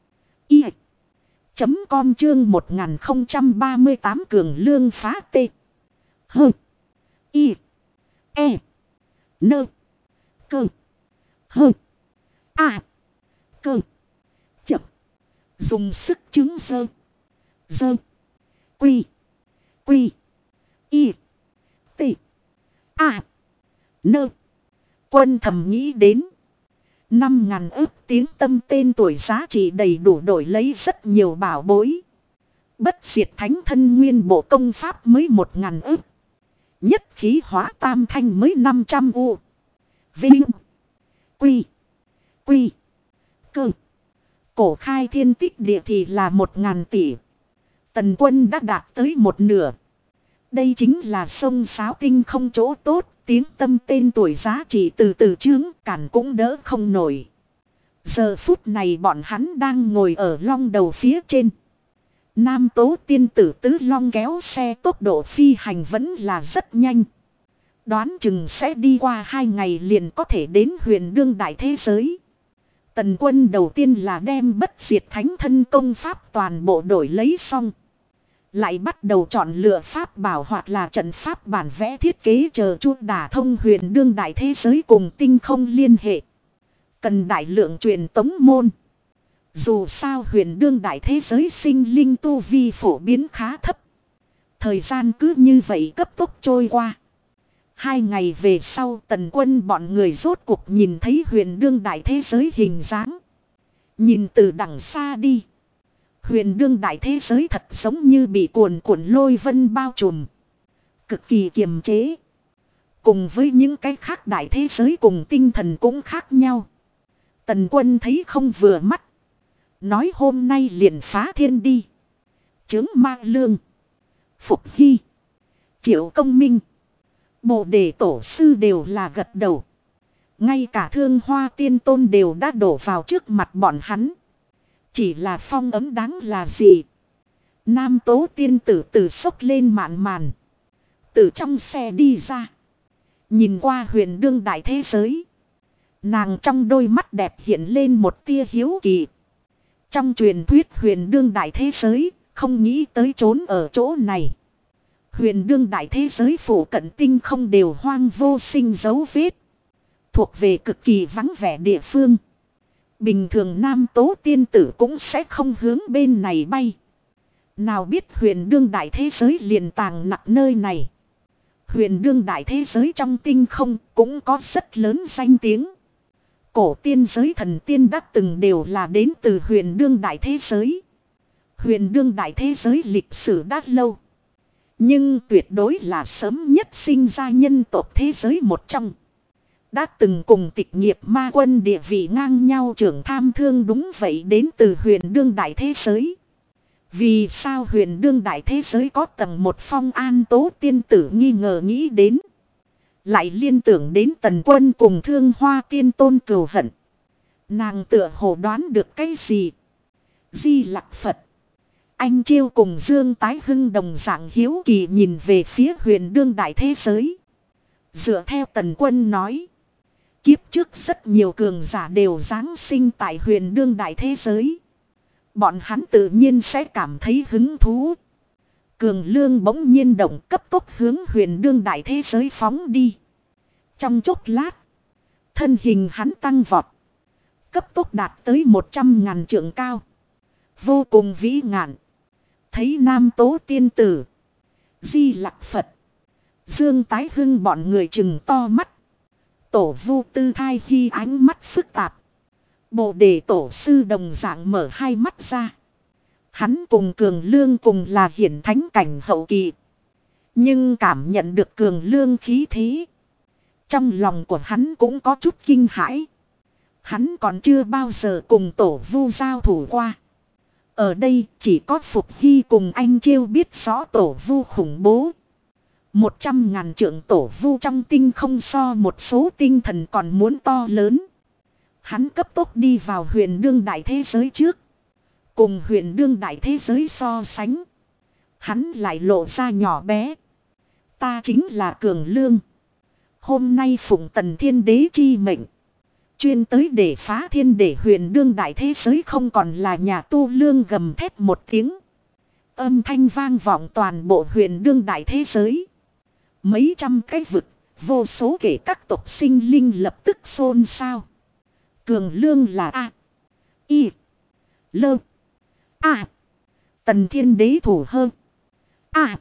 com chương 1038 Cường Lương phá tê. Hơ. Y. E. Nơ. Cơ. Hơ. A. Cơ. Chậm. Dùng sức chứng dơ. Dơ. Quy. Quy. Y. T. A. Nơ. Quân thầm nghĩ đến. 5.000 ức tiếng tâm tên tuổi giá trị đầy đủ đổi lấy rất nhiều bảo bối. Bất diệt thánh thân nguyên bộ công pháp mới 1.000 ức. Nhất khí hóa tam thanh mới 500 u. Vinh. Quy. Quy. Cơ. Cổ khai thiên tích địa thì là 1.000 tỷ. Tần quân đã đạt tới một nửa. Đây chính là sông sáo tinh không chỗ tốt. Tiếng tâm tên tuổi giá trị từ từ chướng cản cũng đỡ không nổi. Giờ phút này bọn hắn đang ngồi ở long đầu phía trên. Nam Tố tiên tử Tứ Long kéo xe tốc độ phi hành vẫn là rất nhanh. Đoán chừng sẽ đi qua 2 ngày liền có thể đến huyền đương đại thế giới. Tần quân đầu tiên là đem bất diệt thánh thân công pháp toàn bộ đổi lấy xong. Lại bắt đầu chọn lựa pháp bảo hoặc là trận pháp bản vẽ thiết kế chờ chu đả thông huyền đương đại thế giới cùng tinh không liên hệ. Cần đại lượng truyền tống môn. Dù sao huyền đương đại thế giới sinh linh tu vi phổ biến khá thấp. Thời gian cứ như vậy cấp tốc trôi qua. 2 ngày về sau tần quân bọn người rốt cuộc nhìn thấy huyền đương đại thế giới hình dáng. Nhìn từ đằng xa đi. Huyền đương đại thế giới thật giống như bị cuồn cuộn lôi vân bao trùm. Cực kỳ kiềm chế. Cùng với những cái khác đại thế giới cùng tinh thần cũng khác nhau. Tần quân thấy không vừa mắt. Nói hôm nay liền phá thiên đi. Chướng Ma Lương. Phục Hy. Triệu Công Minh. Bồ Đề Tổ Sư đều là gật đầu. Ngay cả Thương Hoa Tiên Tôn đều đã đổ vào trước mặt bọn hắn. Chỉ là phong ấm đáng là gì? Nam Tố tiên tử từ sốc lên mạn màn. Từ trong xe đi ra. Nhìn qua huyền đương đại thế giới. Nàng trong đôi mắt đẹp hiện lên một tia hiếu kỳ. Trong truyền thuyết huyền đương đại thế giới, không nghĩ tới trốn ở chỗ này. Huyền đương đại thế giới phủ cận tinh không đều hoang vô sinh dấu vết. Thuộc về cực kỳ vắng vẻ địa phương. Bình thường Nam Tố tiên tử cũng sẽ không hướng bên này bay. Nào biết huyền đương đại thế giới liền tàng nặc nơi này. Huyền đương đại thế giới trong tinh không cũng có rất lớn danh tiếng. Cổ tiên giới thần tiên đã từng đều là đến từ huyền đương đại thế giới. Huyền đương đại thế giới lịch sử đã lâu. Nhưng tuyệt đối là sớm nhất sinh ra nhân tộc thế giới một trong. Đã từng cùng tịch nghiệp ma quân địa vị ngang nhau trưởng tham thương đúng vậy đến từ huyền đương đại thế giới. Vì sao huyền đương đại thế giới có tầng một phong an tố tiên tử nghi ngờ nghĩ đến. Lại liên tưởng đến tần quân cùng Thương Hoa Tiên Tôn cừu hận. Nàng tựa hồ đoán được cái gì. Di Lặc Phật. Anh Chiêu cùng Dương Tái Hưng đồng dạng hiếu kỳ nhìn về phía huyền đương đại thế giới. Dựa theo tần quân nói. Kiếp trước rất nhiều cường giả đều giáng sinh tại huyền đương đại thế giới. Bọn hắn tự nhiên sẽ cảm thấy hứng thú. Cường Lương bỗng nhiên động cấp tốc hướng huyền đương đại thế giới phóng đi. Trong chốc lát, thân hình hắn tăng vọt. Cấp tốc đạt tới 100.000 trượng cao. Vô cùng vĩ ngạn. Thấy Nam Tố tiên tử, Di Lặc Phật, Dương Tái Hưng bọn người chừng to mắt. Tổ Vu Tư Thai Hy ánh mắt phức tạp. Bồ đề tổ sư đồng dạng mở hai mắt ra. Hắn cùng Cường Lương cùng là hiển thánh cảnh hậu kỳ. Nhưng cảm nhận được Cường Lương khí thế. Trong lòng của hắn cũng có chút kinh hãi. Hắn còn chưa bao giờ cùng tổ vu giao thủ qua. Ở đây chỉ có Phục Hy cùng anh Chiêu biết rõ tổ vu khủng bố. 100.000 trượng tổ vu trong tinh không so một số tinh thần còn muốn to lớn. Hắn cấp tốc đi vào huyền đương đại thế giới trước. Cùng huyền đương đại thế giới so sánh. Hắn lại lộ ra nhỏ bé. Ta chính là Cường Lương. Hôm nay phụng Tần Thiên Đế chi mệnh. Chuyên tới để phá thiên để huyền đương đại thế giới không còn là nhà tu lương gầm thét một tiếng. Âm thanh vang vọng toàn bộ huyền đương đại thế giới. Mấy trăm cái vực, vô số kể các tộc sinh linh lập tức xôn xao. Cường Lương là A. I. Lơ. A. Tần Thiên Đế thủ hơn. A.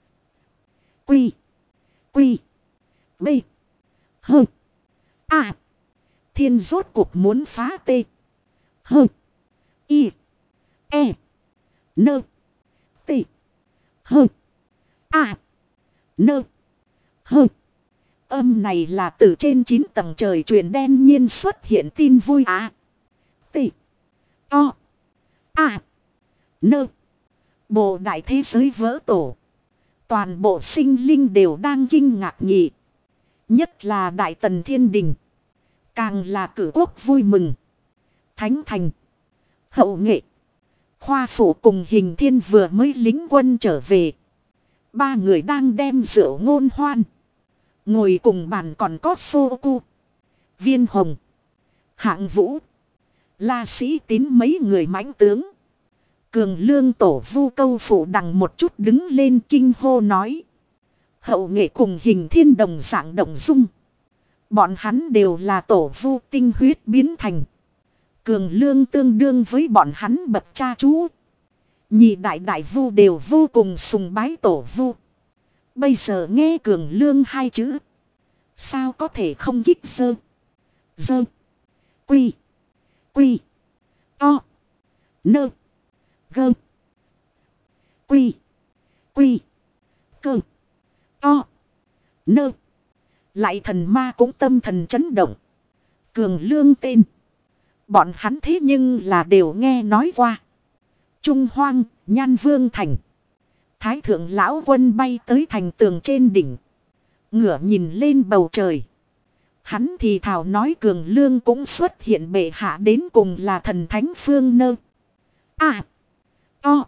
Quy. Quy. B. Hơ. A. Thiên rốt cuộc muốn phá T. Hơ. I. E. Nơ. T. Hơ. A. Nơ. Hơ. Âm này là từ trên 9 tầng trời truyền đen nhiên xuất hiện tin vui á. T. O. A. Nơ. Bộ đại thế giới vỡ tổ. Toàn bộ sinh linh đều đang kinh ngạc nhị. Nhất là Đại Tần Thiên Đình. Càng là cử quốc vui mừng. Thánh Thành. Hậu Nghệ. Khoa Phủ cùng Hình Thiên vừa mới lính quân trở về. Ba người đang đem rượu ngôn hoan. Ngồi cùng bàn còn có Sô Cu. Viên Hồng. Hạng Vũ. La Sĩ Tín mấy người mãnh tướng. Cường Lương tổ vu câu phụ đằng một chút đứng lên kinh hô nói. Hậu Nghệ cùng Hình Thiên đồng dạng động dung. Bọn hắn đều là tổ vu tinh huyết biến thành. Cường Lương tương đương với bọn hắn bậc cha chú. Nhị đại đại vu đều vô cùng sùng bái tổ vu. Bây giờ nghe Cường Lương hai chữ. Sao có thể không kích dơ. Dơ. Quy. Quy. To. Nơ. Gơ. Quy. Quy. Cơ. To. Nơ. Lại thần ma cũng tâm thần chấn động. Cường Lương tên. Bọn hắn thế nhưng là đều nghe nói qua. Trung Hoang, Nhan Vương Thành. Thái thượng lão quân bay tới thành tường trên đỉnh. Ngửa nhìn lên bầu trời. Hắn thì thảo nói Cường Lương cũng xuất hiện bệ hạ đến cùng là thần thánh phương nơ. A. To.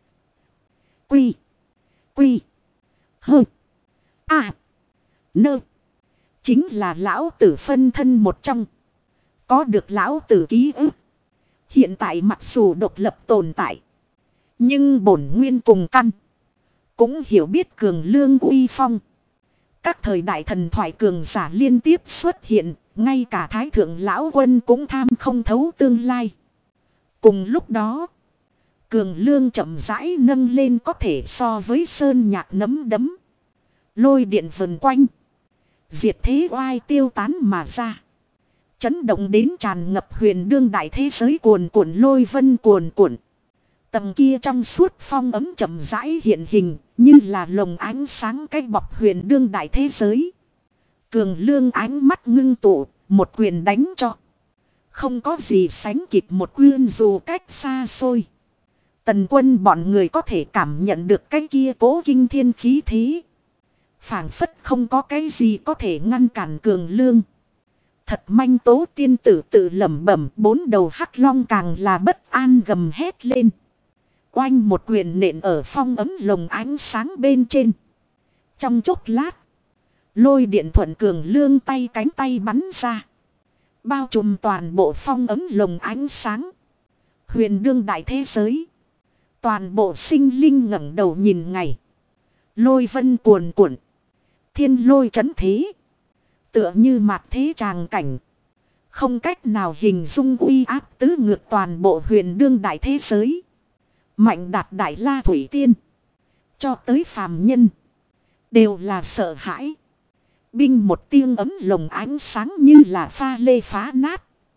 Quy. Quy. Hơ. A. Nơ. Chính là lão tử phân thân một trong. Có được lão tử ký ức. Hiện tại mặc dù độc lập tồn tại. Nhưng bổn nguyên cùng căn. Cũng hiểu biết Cường Lương uy phong. Các thời đại thần thoại cường giả liên tiếp xuất hiện. Ngay cả Thái thượng lão quân cũng tham không thấu tương lai. Cùng lúc đó. Cường Lương chậm rãi nâng lên có thể so với sơn nhạc nấm đấm. Lôi điện vần quanh. Diệt thế oai tiêu tán mà ra. Chấn động đến tràn ngập huyền đương đại thế giới cuồn cuộn lôi vân cuồn cuộn. Tầng kia trong suốt phong ấm chậm rãi hiện hình như là lồng ánh sáng cách bọc huyền đương đại thế giới. Cường Lương ánh mắt ngưng tụ, một quyền đánh cho. Không có gì sánh kịp một quyền dù cách xa xôi. Tần quân bọn người có thể cảm nhận được cái kia cố kinh thiên khí thế. Phảng phất không có cái gì có thể ngăn cản Cường Lương. Thật manh tố tiên tử tự lẩm bẩm, bốn đầu hắc long càng là bất an gầm hét lên. Oanh một quyền nện ở phong ấm lồng ánh sáng bên trên. Trong chốc lát, lôi điện thuận Cường Lương tay cánh tay bắn ra. Bao trùm toàn bộ phong ấm lồng ánh sáng. Huyền đương đại thế giới. Toàn bộ sinh linh ngẩng đầu nhìn ngày. Lôi vân cuồn cuộn. Thiên lôi chấn thế. Tựa như mạt thế tràng cảnh. Không cách nào hình dung uy áp tứ ngược toàn bộ huyền đương đại thế giới. Mạnh đạt đại la thủy tiên. Cho tới phàm nhân. Đều là sợ hãi. Binh một tiếng ấm lồng ánh sáng như là pha lê phá nát.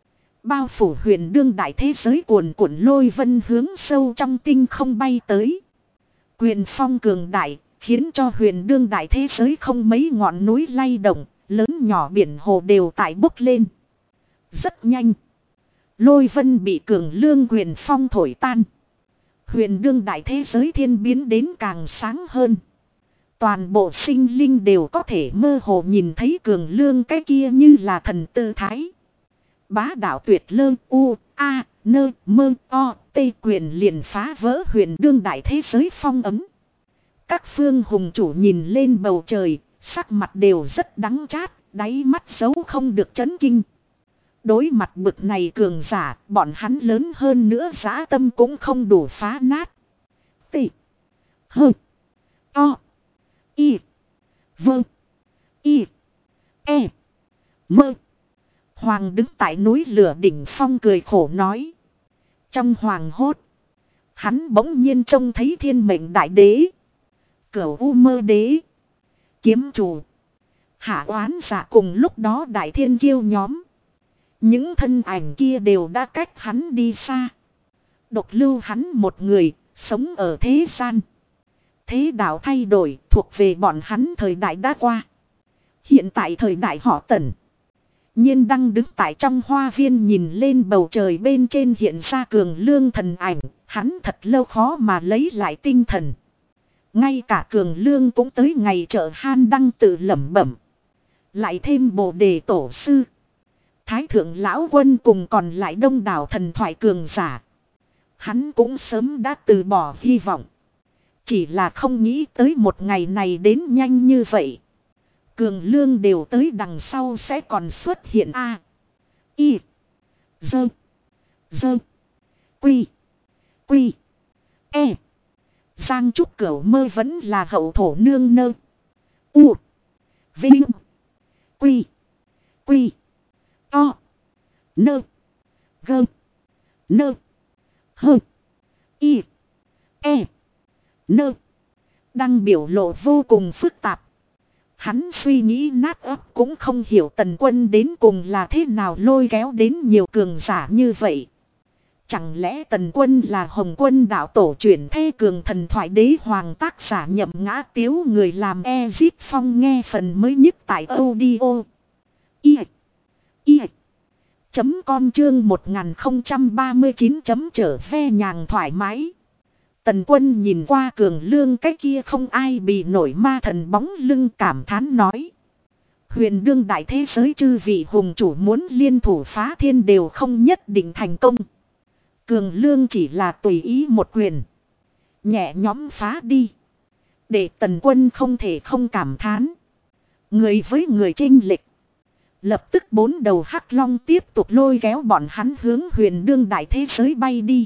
Bao phủ huyền đương đại thế giới cuồn cuộn lôi vân hướng sâu trong tinh không bay tới. Quyền phong cường đại, khiến cho huyền đương đại thế giới không mấy ngọn núi lay động, lớn nhỏ biển hồ đều tại bốc lên. Rất nhanh. Lôi vân bị cường lương quyền phong thổi tan. Huyền đương đại thế giới thiên biến đến càng sáng hơn. Toàn bộ sinh linh đều có thể mơ hồ nhìn thấy cường lương cái kia như là thần tư thái. Bá đạo tuyệt lơ u, a, nơ, mơ, o, tê quyền liền phá vỡ huyền đương đại thế giới phong ấm. Các phương hùng chủ nhìn lên bầu trời, sắc mặt đều rất đắng chát, đáy mắt giấu không được chấn kinh. Đối mặt bực này cường giả, bọn hắn lớn hơn nữa dã tâm cũng không đủ phá nát. T. H. O. Y. Vơ. Y. E. Mơ. Hoàng đứng tại núi lửa đỉnh phong cười khổ nói. Trong hoàng hốt, hắn bỗng nhiên trông thấy thiên mệnh đại đế, Cửu U Mơ đế, kiếm chủ, Hạ Oán Giả cùng lúc đó đại thiên kiêu nhóm. Những thân ảnh kia đều đã cách hắn đi xa. Độc lưu hắn một người, sống ở thế gian. Thế đạo thay đổi, thuộc về bọn hắn thời đại đã qua. Hiện tại thời đại họ Tần. Nhiên đang đứng tại trong hoa viên nhìn lên bầu trời bên trên hiện ra cường lương thần ảnh. Hắn thật lâu khó mà lấy lại tinh thần. Ngay cả cường lương cũng tới ngày chợ Han đang tự lẩm bẩm. Lại thêm Bồ Đề Tổ Sư, Thái Thượng Lão Quân cùng còn lại đông đảo thần thoại cường giả. Hắn cũng sớm đã từ bỏ hy vọng. Chỉ là không nghĩ tới một ngày này đến nhanh như vậy. Cường lương đều tới đằng sau sẽ còn xuất hiện A. Y. Dơ. Dơ. Quy. Quy. E. Giang Trúc Cửu Mơ vẫn là hậu thổ nương nơ. U. Vinh. Quy. Quy. O. Nơ. Gơ. Nơ. Hơ. Y. E. Nơ. Đang biểu lộ vô cùng phức tạp. Hắn suy nghĩ nát óc cũng không hiểu Tần Quân đến cùng là thế nào lôi kéo đến nhiều cường giả như vậy. Chẳng lẽ Tần Quân là Hồng Quân đạo tổ chuyển thế cường thần thoại đế hoàng tác giả Nhậm Ngã Tiếu người làm Ezip Phong nghe phần mới nhất tại audio. Com chương 1039 trở ve nhàng thoải mái. Tần Quân nhìn qua cường lương cái kia không ai bị nổi ma thần bóng lưng cảm thán nói. Huyền đương đại thế giới chư vị hùng chủ muốn liên thủ phá thiên đều không nhất định thành công. Cường lương chỉ là tùy ý một quyền, nhẹ nhõm phá đi. Để Tần Quân không thể không cảm thán. Người với người chênh lệch. Lập tức bốn đầu hắc long tiếp tục lôi kéo bọn hắn hướng huyền đương đại thế giới bay đi.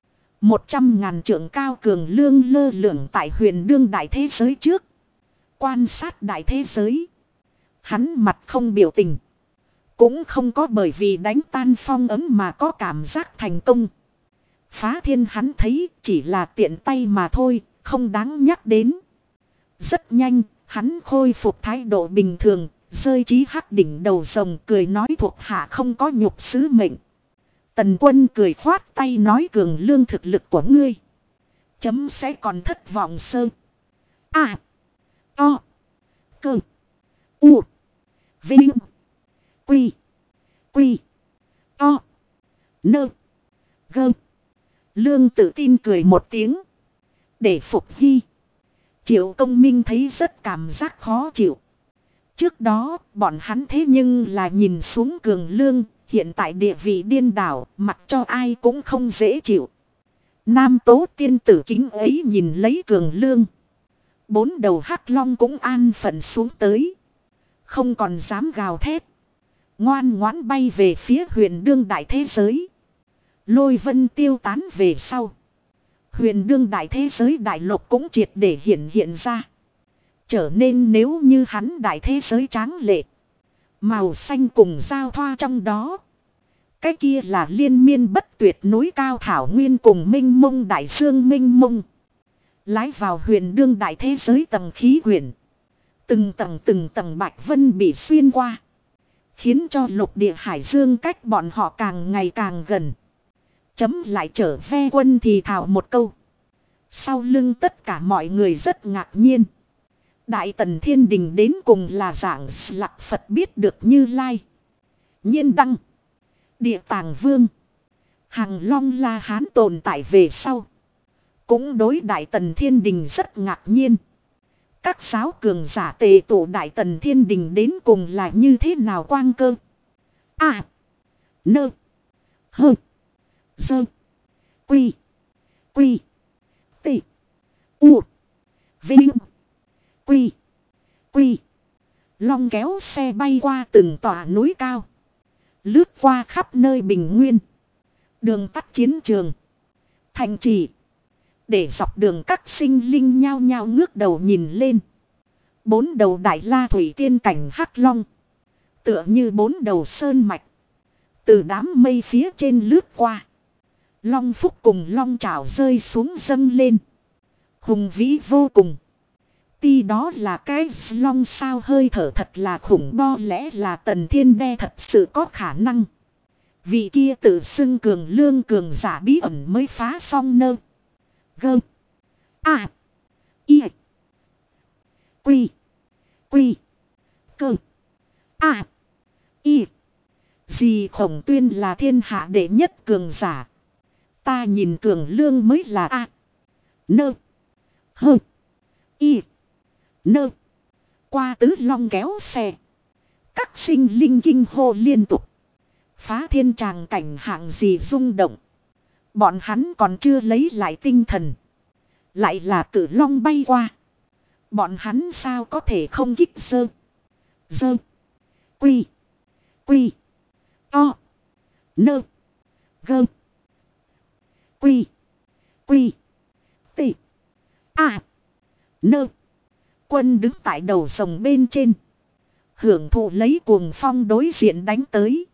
100.000 trượng cao cường lương lơ lửng tại huyền đương đại thế giới trước. Quan sát đại thế giới. Hắn mặt không biểu tình. Cũng không có bởi vì đánh tan phong ấm mà có cảm giác thành công. Phá thiên hắn thấy chỉ là tiện tay mà thôi, không đáng nhắc đến. Rất nhanh, hắn khôi phục thái độ bình thường, rơi chí hắc đỉnh đầu rồng cười nói thuộc hạ không có nhục sứ mệnh. Tần Quân cười khoát tay nói cường lương thực lực của ngươi. Chấm sẽ còn thất vọng sơ. A. O. Cơ. U. Vinh. Quy. Quy. O. Nơ. Gơ. Lương tự tin cười một tiếng. Để phục hy. Triệu Công Minh thấy rất cảm giác khó chịu. Trước đó bọn hắn thế nhưng là nhìn xuống cường lương. Hiện tại địa vị điên đảo, mặc cho ai cũng không dễ chịu. Nam Tố tiên tử kính ấy nhìn lấy cường lương. Bốn đầu hắc long cũng an phận xuống tới. Không còn dám gào thét. Ngoan ngoãn bay về phía huyền đương đại thế giới. Lôi vân tiêu tán về sau. Huyền đương đại thế giới đại lục cũng triệt để hiện ra. Trở nên nếu như hắn đại thế giới tráng lệ. Màu xanh cùng giao thoa trong đó. Cái kia là liên miên bất tuyệt núi cao thảo nguyên cùng minh mông đại dương minh mông. Lái vào huyền đương đại thế giới tầng khí quyển. Từng tầng bạch vân bị xuyên qua. Khiến cho lục địa hải dương cách bọn họ càng ngày càng gần. Chấm lại trở ve quân thì thào một câu. Sau lưng tất cả mọi người rất ngạc nhiên. Đại Tần Thiên Đình đến cùng là dạng lạc Phật biết được Như Lai, Nhiên Đăng, Địa Tàng Vương, Hằng Long La Hán tồn tại về sau. Cũng đối Đại Tần Thiên Đình rất ngạc nhiên. Các giáo cường giả tề tụ Đại Tần Thiên Đình đến cùng là như thế nào quang cơ. A. Nơ. Hơ. Sơ. Quy. Quy. T. U. Vinh. Quy. Quy. Long kéo xe bay qua từng tòa núi cao. Lướt qua khắp nơi bình nguyên. Đường tắt chiến trường. Thành trì. Để dọc đường các sinh linh nhao nhao ngước đầu nhìn lên. 4 đầu đại la thủy tiên cảnh hắc long. Tựa như 4 đầu sơn mạch. Từ đám mây phía trên lướt qua. Long phúc cùng long trảo rơi xuống dâng lên. Hùng vĩ vô cùng. Ti đó là cái long sao hơi thở thật là khủng bo, lẽ là Tần Thiên Đe thật sự có khả năng. Vị kia tự xưng cường lương cường giả bí ẩn mới phá xong nơ. Gơ. A. Y. Quy. Quy. Cơ. A. Y. Dì Khổng Tuyên là thiên hạ đệ nhất cường giả. Ta nhìn cường lương mới là A. Nơ. Hơ. Y. Nơ. Qua tứ long kéo xe. Các sinh linh kinh hô liên tục. Phá thiên tràng cảnh hạng gì rung động. Bọn hắn còn chưa lấy lại tinh thần. Lại là cử long bay qua. Bọn hắn sao có thể không kích dơ. Dơ. Quy. Quy. To. Nơ. Gơ. Quy. Quy. T. A. Nơ. Quân đứng tại đầu rồng bên trên. Hưởng thụ lấy cuồng phong đối diện đánh tới.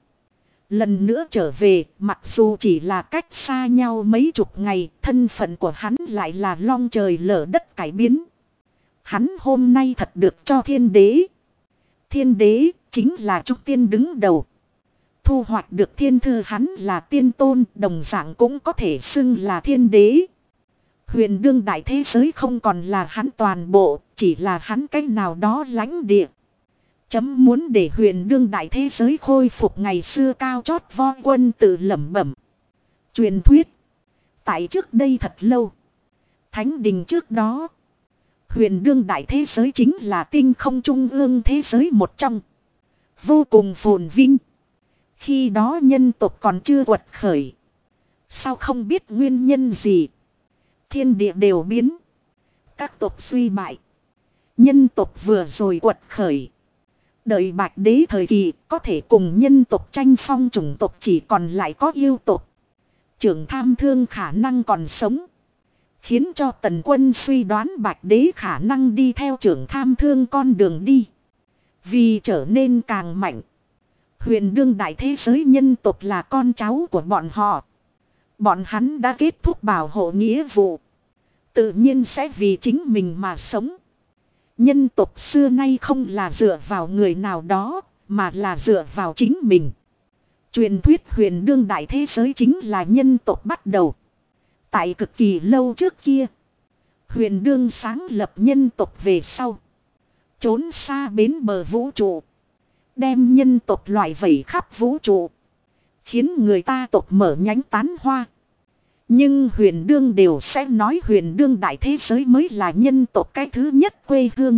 Lần nữa trở về, mặc dù chỉ là cách xa nhau mấy chục ngày, thân phận của hắn lại là long trời lở đất cải biến. Hắn hôm nay thật được cho thiên đế. Thiên đế chính là trúc tiên đứng đầu. Thu hoạch được thiên thư hắn là tiên tôn, đồng dạng cũng có thể xưng là thiên đế. Huyền đương đại thế giới không còn là hắn toàn bộ, chỉ là hắn cách nào đó lãnh địa. Chấm muốn để huyền đương đại thế giới khôi phục ngày xưa cao chót vo quân tự lẩm bẩm. Truyền thuyết. Tại trước đây thật lâu. Thánh đình trước đó. Huyền đương đại thế giới chính là tinh không trung ương thế giới một trong. Vô cùng phồn vinh. Khi đó nhân tộc còn chưa quật khởi. Sao không biết nguyên nhân gì. Thiên địa đều biến. Các tộc suy bại. Nhân tộc vừa rồi quật khởi. Đợi Bạch Đế thời kỳ có thể cùng nhân tộc tranh phong, chủng tộc chỉ còn lại có yêu tộc. Trưởng Tham Thương khả năng còn sống. Khiến cho Tần Quân suy đoán Bạch Đế khả năng đi theo Trưởng Tham Thương con đường đi. Vì trở nên càng mạnh. Huyền đương đại thế giới nhân tộc là con cháu của bọn họ. Bọn hắn đã kết thúc bảo hộ nghĩa vụ. Tự nhiên sẽ vì chính mình mà sống. Nhân tộc xưa nay không là dựa vào người nào đó, mà là dựa vào chính mình. Truyền thuyết huyền đương đại thế giới chính là nhân tộc bắt đầu. Tại cực kỳ lâu trước kia, huyền đương sáng lập nhân tộc về sau. Trốn xa bến bờ vũ trụ. Đem nhân tộc loại vẩy khắp vũ trụ. Khiến người ta tộc mở nhánh tán hoa. Nhưng huyền đương đều sẽ nói huyền đương đại thế giới mới là nhân tộc cái thứ nhất quê hương.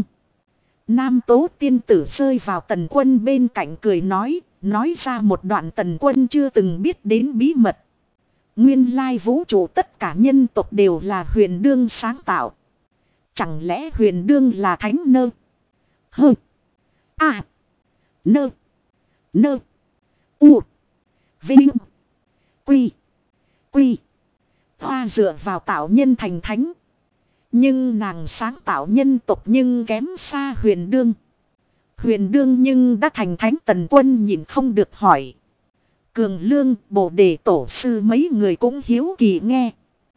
Nam Tố tiên tử rơi vào Tần Quân bên cạnh cười nói ra một đoạn Tần Quân chưa từng biết đến bí mật. Nguyên lai vũ trụ tất cả nhân tộc đều là huyền đương sáng tạo. Chẳng lẽ huyền đương là thánh nơ? Hơ. A. Nơ. Nơ. U. Vinh. Quy. Quy. Hoa dựa vào tạo nhân thành thánh. Nhưng nàng sáng tạo nhân tộc nhưng kém xa huyền đương. Huyền đương nhưng đã thành thánh. Tần Quân nhìn không được hỏi. Cường Lương, Bồ Đề tổ sư mấy người cũng hiếu kỳ nghe.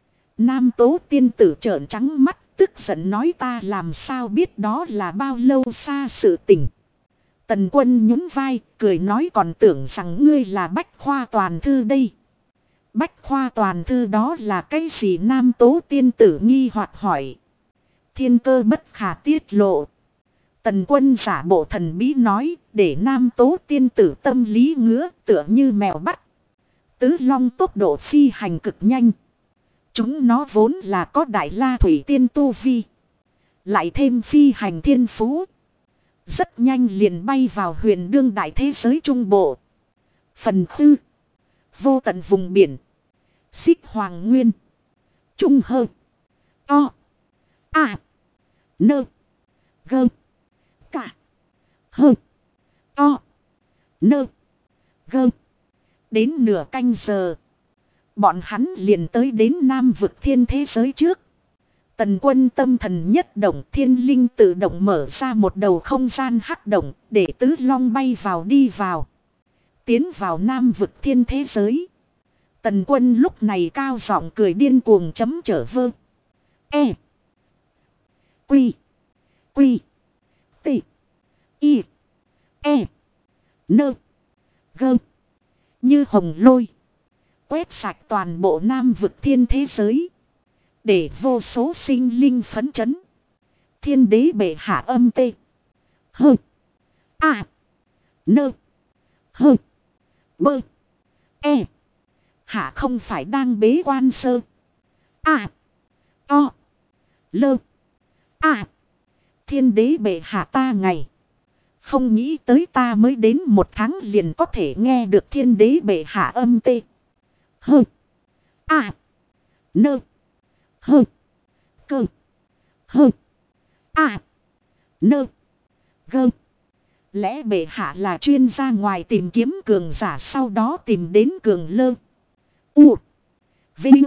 Nam Tố tiên tử trợn trắng mắt tức giận nói ta làm sao biết đó là bao lâu xa sự tình. Tần Quân nhún vai, cười nói còn tưởng rằng ngươi là Bách Khoa Toàn Thư đây. Bách Khoa Toàn Thư đó là cái gì? Nam Tố tiên tử nghi hoặc hỏi. Thiên cơ bất khả tiết lộ. Tần Quân giả bộ thần bí nói, để Nam Tố tiên tử tâm lý ngứa tựa như mèo bắt. Tứ Long tốc độ phi hành cực nhanh. Chúng nó vốn là có Đại La Thủy Tiên tu vi. Lại thêm phi hành thiên phú. Rất nhanh liền bay vào huyền đương đại thế giới trung bộ. Phần tư. Vô tận vùng biển. Xích Hoàng Nguyên. Trung Hơ. To. A. Nơ. Gơ. Cả. Hơ. To. Nơ. Gơ. Đến nửa canh giờ. Bọn hắn liền tới đến Nam vực thiên thế giới trước. Tần Quân tâm thần nhất động, thiên linh tự động mở ra một đầu không gian hắc động để Tứ Long bay vào đi vào. Tiến vào Nam vực thiên thế giới. Tần Quân lúc này cao giọng cười điên cuồng chấm trở vơ. E. Quy. Quy. T. Y. E. Nơ. Gơ. Như hồng lôi. Quét sạch toàn bộ Nam vực thiên thế giới. Để vô số sinh linh phấn chấn. Thiên đế bệ hạ âm tê. Hơ. A. Nơ. Hơ. Bơ. E. Hạ không phải đang bế quan sơ. A. To. Lơ. A. Thiên đế bệ hạ ta ngày. Không nghĩ tới ta mới đến một tháng liền có thể nghe được thiên đế bệ hạ âm tê. Hơ. A. Nơ. Hơ. Cơ. Hơ. A. Nơ. Gơ. Lẽ bệ hạ là chuyên gia ngoài tìm kiếm cường giả sau đó tìm đến cường lơ. U. Vinh.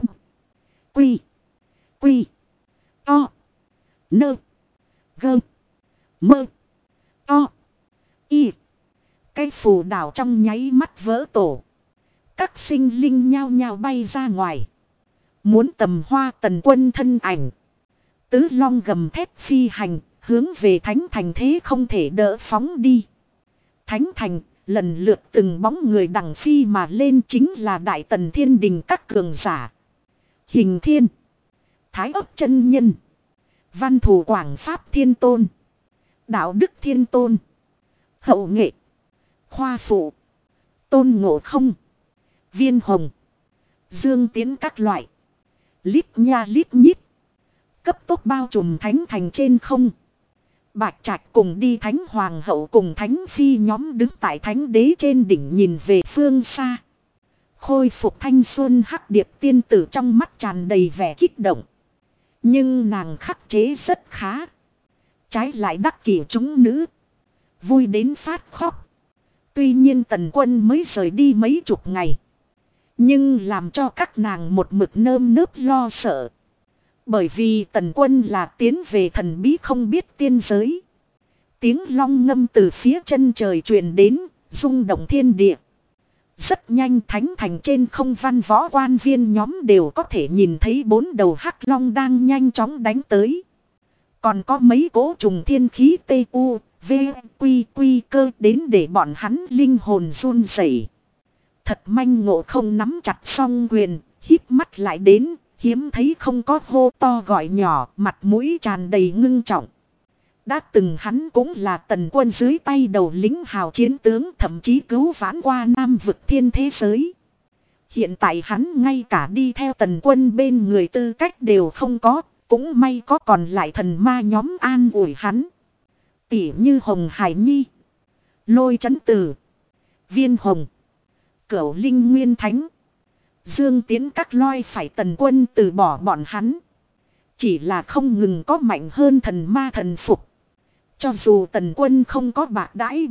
Quy. Quy. To. Nơ. Gơ. Mơ. To. Y. Cái phù đảo trong nháy mắt vỡ tổ. Các sinh linh nhao nhao bay ra ngoài. Muốn tầm hoa Tần Quân thân ảnh. Tứ Long gầm thép phi hành, hướng về Thánh Thành thế không thể đỡ phóng đi. Thánh Thành, lần lượt từng bóng người đằng phi mà lên chính là Đại Tần Thiên Đình các cường giả. Hình Thiên, Thái Ấp Chân Nhân, Văn Thù Quảng Pháp Thiên Tôn, Đạo Đức Thiên Tôn, Hậu Nghệ, Khoa Phụ, Tôn Ngộ Không, Viên Hồng, Dương Tiến các loại. Lít nha lít nhít. Cấp tốc bao trùm Thánh Thành trên không. Bạch Trạch cùng đi Thánh Hoàng hậu cùng Thánh Phi nhóm đứng tại Thánh Đế trên đỉnh nhìn về phương xa. Khôi phục thanh xuân hắc điệp tiên tử trong mắt tràn đầy vẻ kích động. Nhưng nàng khắc chế rất khá. Trái lại đắc kỷ chúng nữ. Vui đến phát khóc. Tuy nhiên Tần Quân mới rời đi mấy chục ngày. Nhưng làm cho các nàng một mực nơm nớp lo sợ. Bởi vì Tần Quân là tiến về thần bí không biết tiên giới. Tiếng long ngâm từ phía chân trời truyền đến, rung động thiên địa. Rất nhanh Thánh Thành trên không văn võ quan viên nhóm đều có thể nhìn thấy 4 đầu hắc long đang nhanh chóng đánh tới. Còn có mấy cỗ trùng thiên khí tu, v, quy cơ đến để bọn hắn linh hồn run rẩy. Thật manh ngộ không nắm chặt song quyền, híp mắt lại đến, hiếm thấy không có hô to gọi nhỏ, mặt mũi tràn đầy ngưng trọng. Đã từng hắn cũng là Tần Quân dưới tay đầu lính hào chiến tướng, thậm chí cứu vãn qua Nam vực thiên thế giới. Hiện tại hắn ngay cả đi theo Tần Quân bên người tư cách đều không có, cũng may có còn lại thần ma nhóm an ủi hắn. Tỉ như Hồng Hải Nhi, Lôi Chấn Tử, Viên Hồng, Cửu Linh Nguyên Thánh, Dương Tiến các loi phải Tần Quân từ bỏ bọn hắn. Chỉ là không ngừng có mạnh hơn thần ma thần phục. Cho dù Tần Quân không có bạc đãi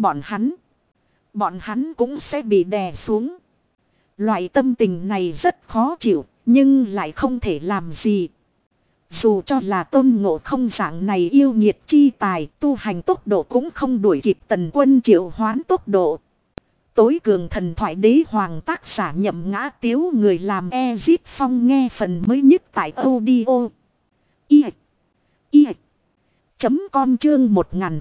bọn hắn cũng sẽ bị đè xuống. Loại tâm tình này rất khó chịu, nhưng lại không thể làm gì. Dù cho là Tôn Ngộ Không dạng này yêu nghiệt chi tài, tu hành tốc độ cũng không đuổi kịp Tần Quân triệu hoán tốc độ. Tối cường thần thoại đế hoàng tác giả Nhậm Ngã Tiếu người làm Ezip Phong nghe phần mới nhất tại audio. Com chương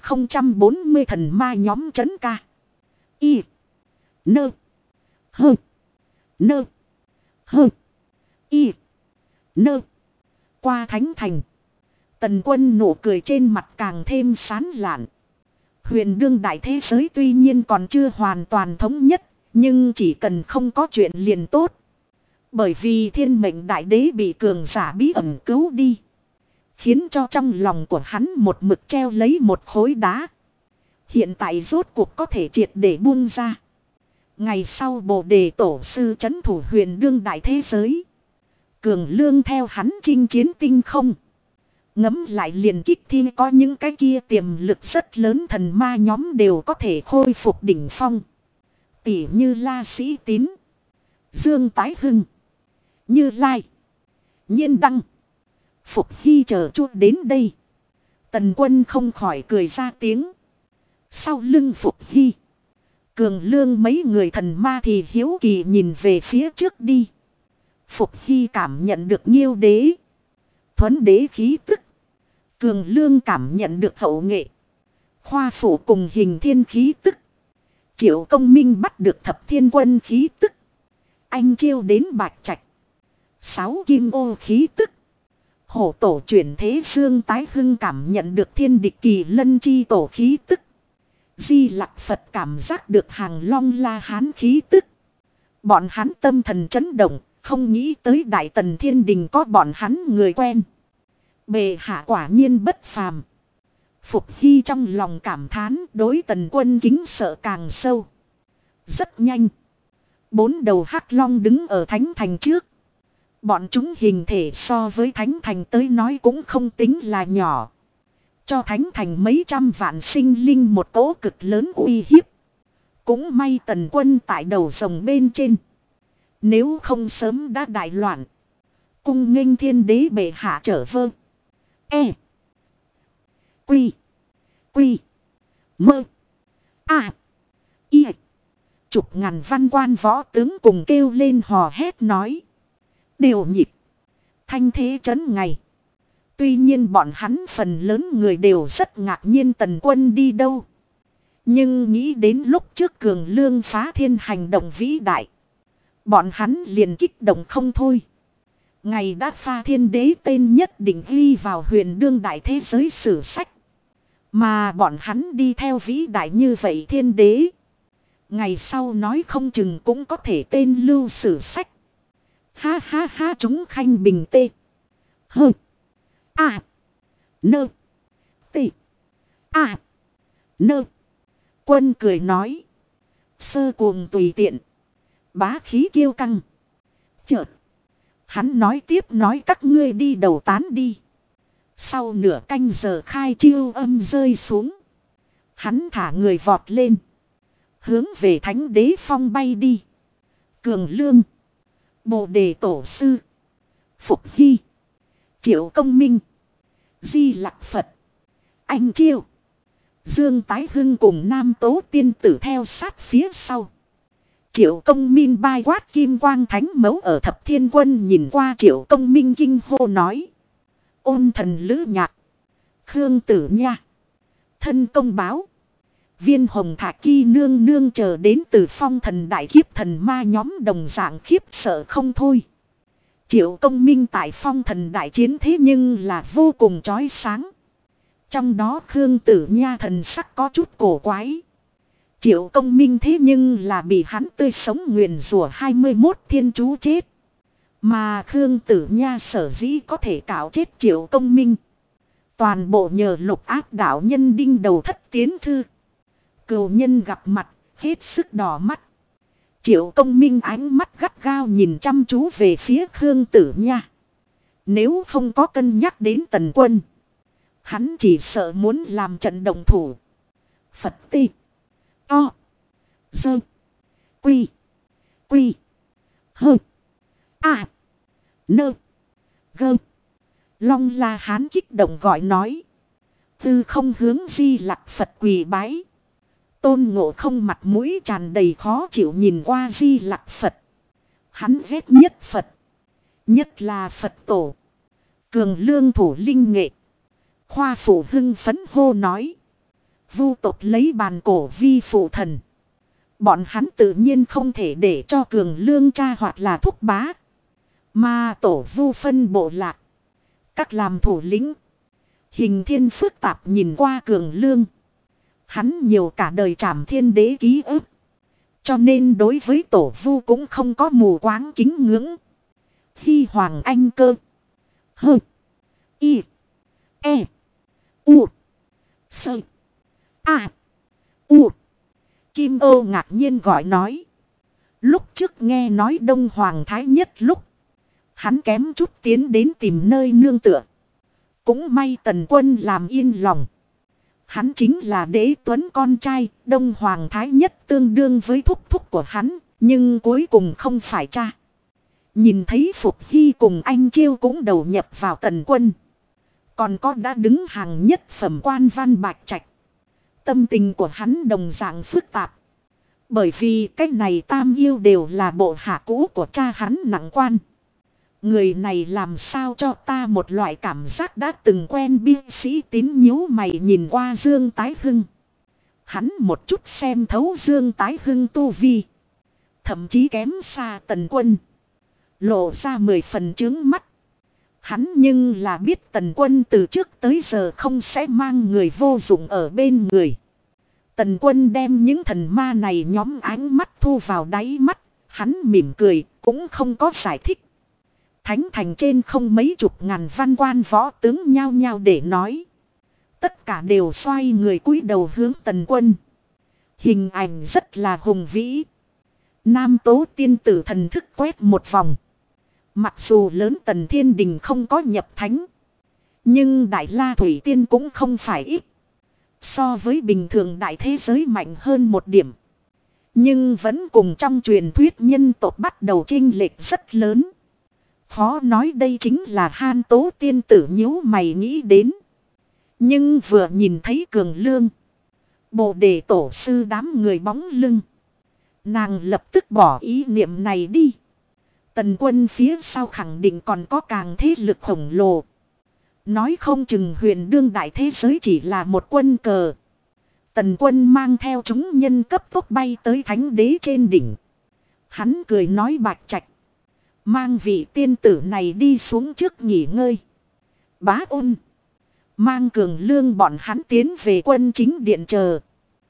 1040 thần ma nhóm trấn ca. Y. Nơ. Hơ. Nơ. Hơ. Y. Nơ. Qua Thánh Thành. Tần Quân nụ cười trên mặt càng thêm sán lạn. Huyền đương đại thế giới tuy nhiên còn chưa hoàn toàn thống nhất, nhưng chỉ cần không có chuyện liền tốt. Bởi vì thiên mệnh đại đế bị cường giả bí ẩn cứu đi, khiến cho trong lòng của hắn một mực treo lấy một khối đá. Hiện tại rốt cuộc có thể triệt để buông ra. Ngày sau Bồ Đề Tổ sư trấn thủ huyền đương đại thế giới, Cường Lương theo hắn chinh chiến tinh không. Ngẫm lại liền kích thi có những cái kia tiềm lực rất lớn thần ma nhóm đều có thể khôi phục đỉnh phong. Tỉ như La Sĩ Tín, Dương Tái Hưng, Như Lai, Nhiên Đăng, Phục Hy chờ chút đến đây. Tần Quân không khỏi cười ra tiếng. Sau lưng Phục Hy, Cường Lương mấy người thần ma thì hiếu kỳ nhìn về phía trước đi. Phục Hy cảm nhận được Nhiêu đế, Thuấn đế khí tức. Cường Lương cảm nhận được hậu nghệ, Khoa Phủ cùng Hình Thiên khí tức. Triệu Công Minh bắt được Thập Thiên Quân khí tức. Anh Chiêu đến Bạch Trạch, Sáu Kim Ô khí tức. Hổ Tổ chuyển thế Dương Tái Hưng cảm nhận được Thiên Địch Kỳ Lân chi tổ khí tức. Di Lặc Phật cảm giác được Hàng Long La Hán khí tức. Bọn hắn tâm thần chấn động, không nghĩ tới Đại Tần Thiên Đình có bọn hắn người quen. Bệ hạ quả nhiên bất phàm. Phục Hy trong lòng cảm thán, đối Tần Quân kính sợ càng sâu. Rất nhanh, 4 đầu hắc long đứng ở Thánh Thành trước. Bọn chúng hình thể so với Thánh Thành tới nói cũng không tính là nhỏ. Cho Thánh Thành mấy trăm vạn sinh linh một cỗ cực lớn uy hiếp. Cũng may Tần Quân tại đầu rồng bên trên. Nếu không sớm đã đại loạn. Cung nghênh Thiên đế bệ hạ trở vơ. E. Quy. Quy. Mơ. A. Y. Chục ngàn văn quan võ tướng cùng kêu lên hò hét nói. Đều nhịp. Thanh thế trấn ngày. Tuy nhiên bọn hắn phần lớn người đều rất ngạc nhiên Tần Quân đi đâu. Nhưng nghĩ đến lúc trước Cường Lương phá thiên hành động vĩ đại, bọn hắn liền kích động không thôi. Ngày đã pha thiên đế tên nhất định ghi vào huyền đương đại thế giới sử sách. Mà bọn hắn đi theo vĩ đại như vậy thiên đế, ngày sau nói không chừng cũng có thể tên lưu sử sách. Ha ha ha, chúng khanh bình tê. Hơ. A. Nơ. Tê. A. Nơ. Quân cười nói. Sơ cuồng tùy tiện. Bá khí kiêu căng. Chợt. Hắn nói tiếp nói các ngươi đi đầu tán đi. Sau nửa canh giờ khai chiêu âm rơi xuống. Hắn thả người vọt lên. Hướng về Thánh Đế Phong bay đi. Cường Lương, Bồ Đề Tổ sư, Phục Hy, Triệu Công Minh, Di Lặc Phật, Anh Chiêu, Dương Tái Hưng cùng Nam Tố Tiên Tử theo sát phía sau. Triệu Công Minh bai quát kim quang thánh mẫu ở Thập Thiên Quân nhìn qua Triệu Công Minh kinh hô nói. Ôn thần Lữ Nhạc, Khương Tử Nha, Thân Công Báo, Viên Hồng Thạc Kỳ nương nương chờ đến từ Phong Thần đại kiếp thần ma nhóm đồng dạng khiếp sợ không thôi. Triệu Công Minh tại Phong Thần đại chiến thế nhưng là vô cùng chói sáng. Trong đó Khương Tử Nha thần sắc có chút cổ quái. Triệu Công Minh thế nhưng là bị hắn tươi sống nguyền rủa 21 thiên chú chết. Mà Khương Tử Nha sở dĩ có thể cạo chết Triệu Công Minh, toàn bộ nhờ Lục Áp đạo nhân đinh đầu thất tiến thư. Cừu nhân gặp mặt, hết sức đỏ mắt. Triệu Công Minh ánh mắt gắt gao nhìn chăm chú về phía Khương Tử Nha. Nếu không có cân nhắc đến Tần Quân, hắn chỉ sợ muốn làm trận động thủ. Phật ti. To. Dơ. Quy. Quy. Hơ. À. Nơ. Gơ. Long La Hán kích động gọi nói. Tư không hướng Di Lặc Phật quỳ bái. Tôn Ngộ Không mặt mũi tràn đầy khó chịu nhìn qua Di Lặc Phật. Hắn ghét nhất Phật. Nhất là Phật tổ. Cường Lương thủ linh nghệ. Khoa phụ hưng phấn hô nói. Vu tộc lấy bàn cổ vi phụ thần. Bọn hắn tự nhiên không thể để cho Cường Lương cha hoặc là thúc bá. Mà tổ vu phân bộ lạc. Các làm thủ lĩnh. Hình thiên phức tạp nhìn qua Cường Lương. Hắn nhiều cả đời trảm thiên đế ký ức. Cho nên đối với tổ vu cũng không có mù quáng kính ngưỡng. Hy Hoàng Anh Cơ. Hơ. Y. E. U. Sơ. A. U. Kim Ô ngạc nhiên gọi nói. Lúc trước nghe nói Đông Hoàng Thái Nhất lúc. Hắn kém chút tiến đến tìm nơi nương tựa. Cũng may Tần Quân làm yên lòng. Hắn chính là Đế Tuấn con trai. Đông Hoàng Thái Nhất tương đương với thúc thúc của hắn. Nhưng cuối cùng không phải cha. Nhìn thấy Phục Hy cùng anh Chiêu cũng đầu nhập vào Tần Quân. Còn có đã đứng hàng nhất phẩm quan Văn Bạch Trạch. Tâm tình của hắn đồng dạng phức tạp. Bởi vì cái này tam yêu đều là bộ hạ cũ của cha hắn nặng quan. Người này làm sao cho ta một loại cảm giác đã từng quen biên sĩ tín nhíu mày nhìn qua Dương Tái Hưng. Hắn một chút xem thấu Dương Tái Hưng tu vi. Thậm chí kém xa Tần Quân. Lộ ra 10 phần chướng mắt. Hắn nhưng là biết Tần Quân từ trước tới giờ không sẽ mang người vô dụng ở bên người. Tần Quân đem những thần ma này nhóm ánh mắt thu vào đáy mắt. Hắn mỉm cười cũng không có giải thích. Thánh thành trên không mấy chục ngàn văn quan võ tướng nhao nhao để nói. Tất cả đều xoay người cúi đầu hướng Tần Quân. Hình ảnh rất là hùng vĩ. Nam Tố tiên tử thần thức quét một vòng. Mặc dù lớn Tần Thiên Đình không có nhập thánh. Nhưng Đại La Thủy Tiên cũng không phải ít. So với bình thường đại thế giới mạnh hơn một điểm. Nhưng vẫn cùng trong truyền thuyết nhân tộc bắt đầu chênh lệch rất lớn. Khó nói đây chính là Han Tố tiên tử nhíu mày nghĩ đến. Nhưng vừa nhìn thấy Cường Lương. Bồ đề tổ sư đám người bóng lưng. Nàng lập tức bỏ ý niệm này đi. Tần Quân phía sau khẳng định còn có càng thế lực khổng lồ. Nói không chừng huyền đương đại thế giới chỉ là một quân cờ. Tần Quân mang theo chúng nhân cấp tốc bay tới thánh đế trên đỉnh. Hắn cười nói Bạch Trạch. Mang vị tiên tử này đi xuống trước nghỉ ngơi. Bá Ôn. Mang Cường Lương bọn hắn tiến về quân chính điện chờ.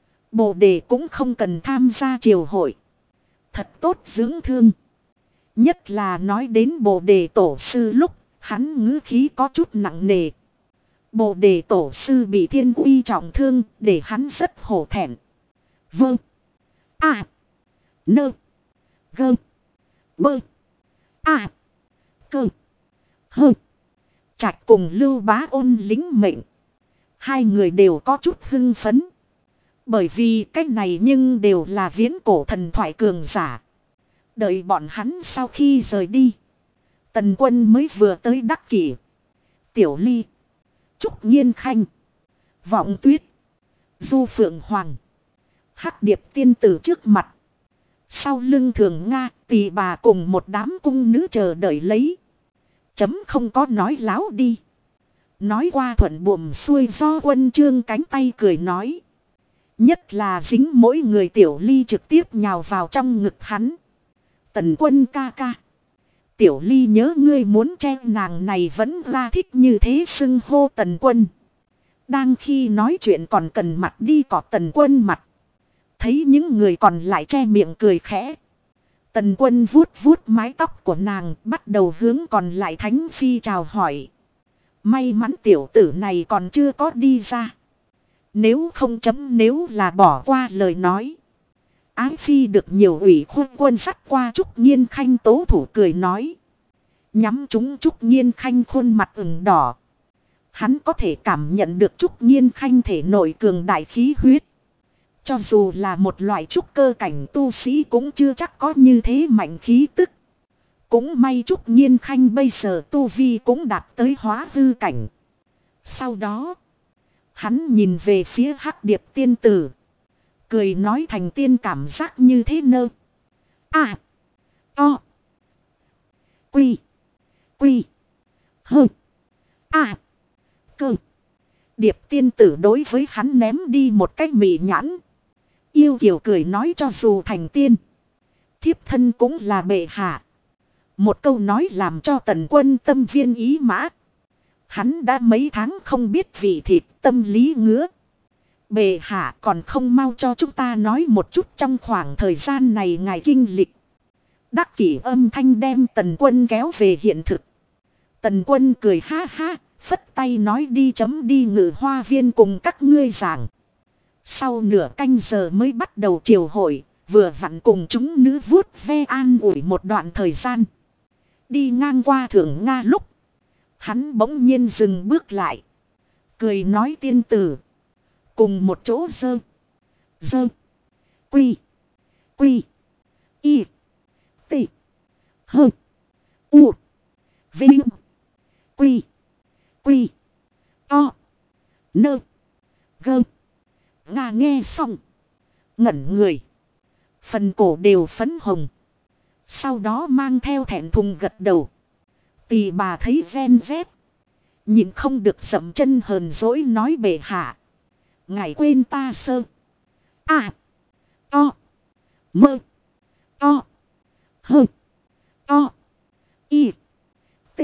Bồ đề cũng không cần tham gia triều hội. Thật tốt dưỡng thương. Nhất là nói đến Bồ đề tổ sư lúc hắn ngữ khí có chút nặng nề. Bồ đề tổ sư bị thiên uy trọng thương để hắn rất hổ thẹn. Vâng. À. Nơ. Gơ. Bơ. À. Cơ. Hơ. Trạch cùng Lưu Bá Ôn lính mệnh. Hai người đều có chút hưng phấn. Bởi vì cái này nhưng đều là viễn cổ thần thoại cường giả. Đợi bọn hắn sau khi rời đi. Tần Quân mới vừa tới Đắc Kỷ. Tiểu Ly. Trúc Nhiên Khanh. Vọng Tuyết. Du Phượng Hoàng. Hắc Điệp tiên tử trước mặt. Sau lưng Thường Nga Tỳ bà cùng một đám cung nữ chờ đợi lấy. Chấm không có nói láo đi. Nói qua thuận buồm xuôi do Quân Trương cánh tay cười nói. Nhất là dính mỗi người Tiểu Ly trực tiếp nhào vào trong ngực hắn. Tần Quân ca ca. Tiểu Ly nhớ ngươi muốn che nàng này vẫn ra thích như thế xưng hô Tần Quân. Đang khi nói chuyện còn cần mặt đi cọ Tần Quân mặt. Thấy những người còn lại che miệng cười khẽ. Tần Quân vuốt vuốt mái tóc của nàng bắt đầu hướng còn lại Thánh Phi chào hỏi. May mắn tiểu tử này còn chưa có đi ra. Nếu không chấm nếu là bỏ qua lời nói. Ái Phi được nhiều ủy khuôn quân sắt qua Trúc Nhiên Khanh tố thủ cười nói. Nhắm chúng Trúc Nhiên Khanh khuôn mặt ửng đỏ. Hắn có thể cảm nhận được Trúc Nhiên Khanh thể nội cường đại khí huyết. Cho dù là một loại trúc cơ cảnh tu sĩ cũng chưa chắc có như thế mạnh khí tức. Cũng may Trúc Nhiên Khanh bây giờ tu vi cũng đạt tới hóa hư cảnh. Sau đó, hắn nhìn về phía Hắc Điệp tiên tử. Cười nói thành tiên cảm giác như thế nơ. À. O. Quy. Quy. Hơ. À. Cơ. Điệp tiên tử đối với hắn ném đi một cái mị nhãn. Yêu kiều cười nói cho dù thành tiên, thiếp thân cũng là bệ hạ. Một câu nói làm cho Tần Quân tâm viên ý mã. Hắn đã mấy tháng không biết vị thịt, tâm lý ngứa. Bệ hạ còn không mau cho chúng ta nói một chút trong khoảng thời gian này ngài kinh lịch. Đắc kỷ âm thanh đem Tần Quân kéo về hiện thực. Tần Quân cười ha ha, phất tay nói đi chấm đi Ngự Hoa Viên cùng các ngươi giảng. Sau nửa canh giờ mới bắt đầu triều hội, vừa vặn cùng chúng nữ vuốt ve an ủi một đoạn thời gian. Đi ngang qua Thượng Nga lúc, hắn bỗng nhiên dừng bước lại. Cười nói tiên tử, cùng một chỗ dơ, quy, y, t, hơ, u, vinh, quy, to, nơ, gơ. Nga nghe xong, ngẩn người, phần cổ đều phấn hồng. Sau đó mang theo thẹn thùng gật đầu. Tỳ bà thấy ven vét, nhìn không được dậm chân hờn dỗi nói bệ hạ, ngài quên ta sơ, to, mơ, to, hơ, to, y, t,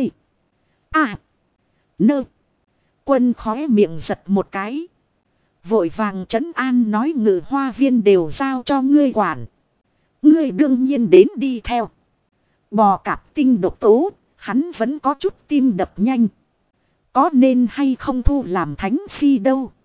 nơ. Quân khóe miệng giật một cái, vội vàng trấn an nói Ngự Hoa Viên đều giao cho ngươi quản, ngươi đương nhiên đến đi theo. Bò cạp tinh độc tố, hắn vẫn có chút tim đập nhanh, có nên hay không thu làm thánh phi đâu.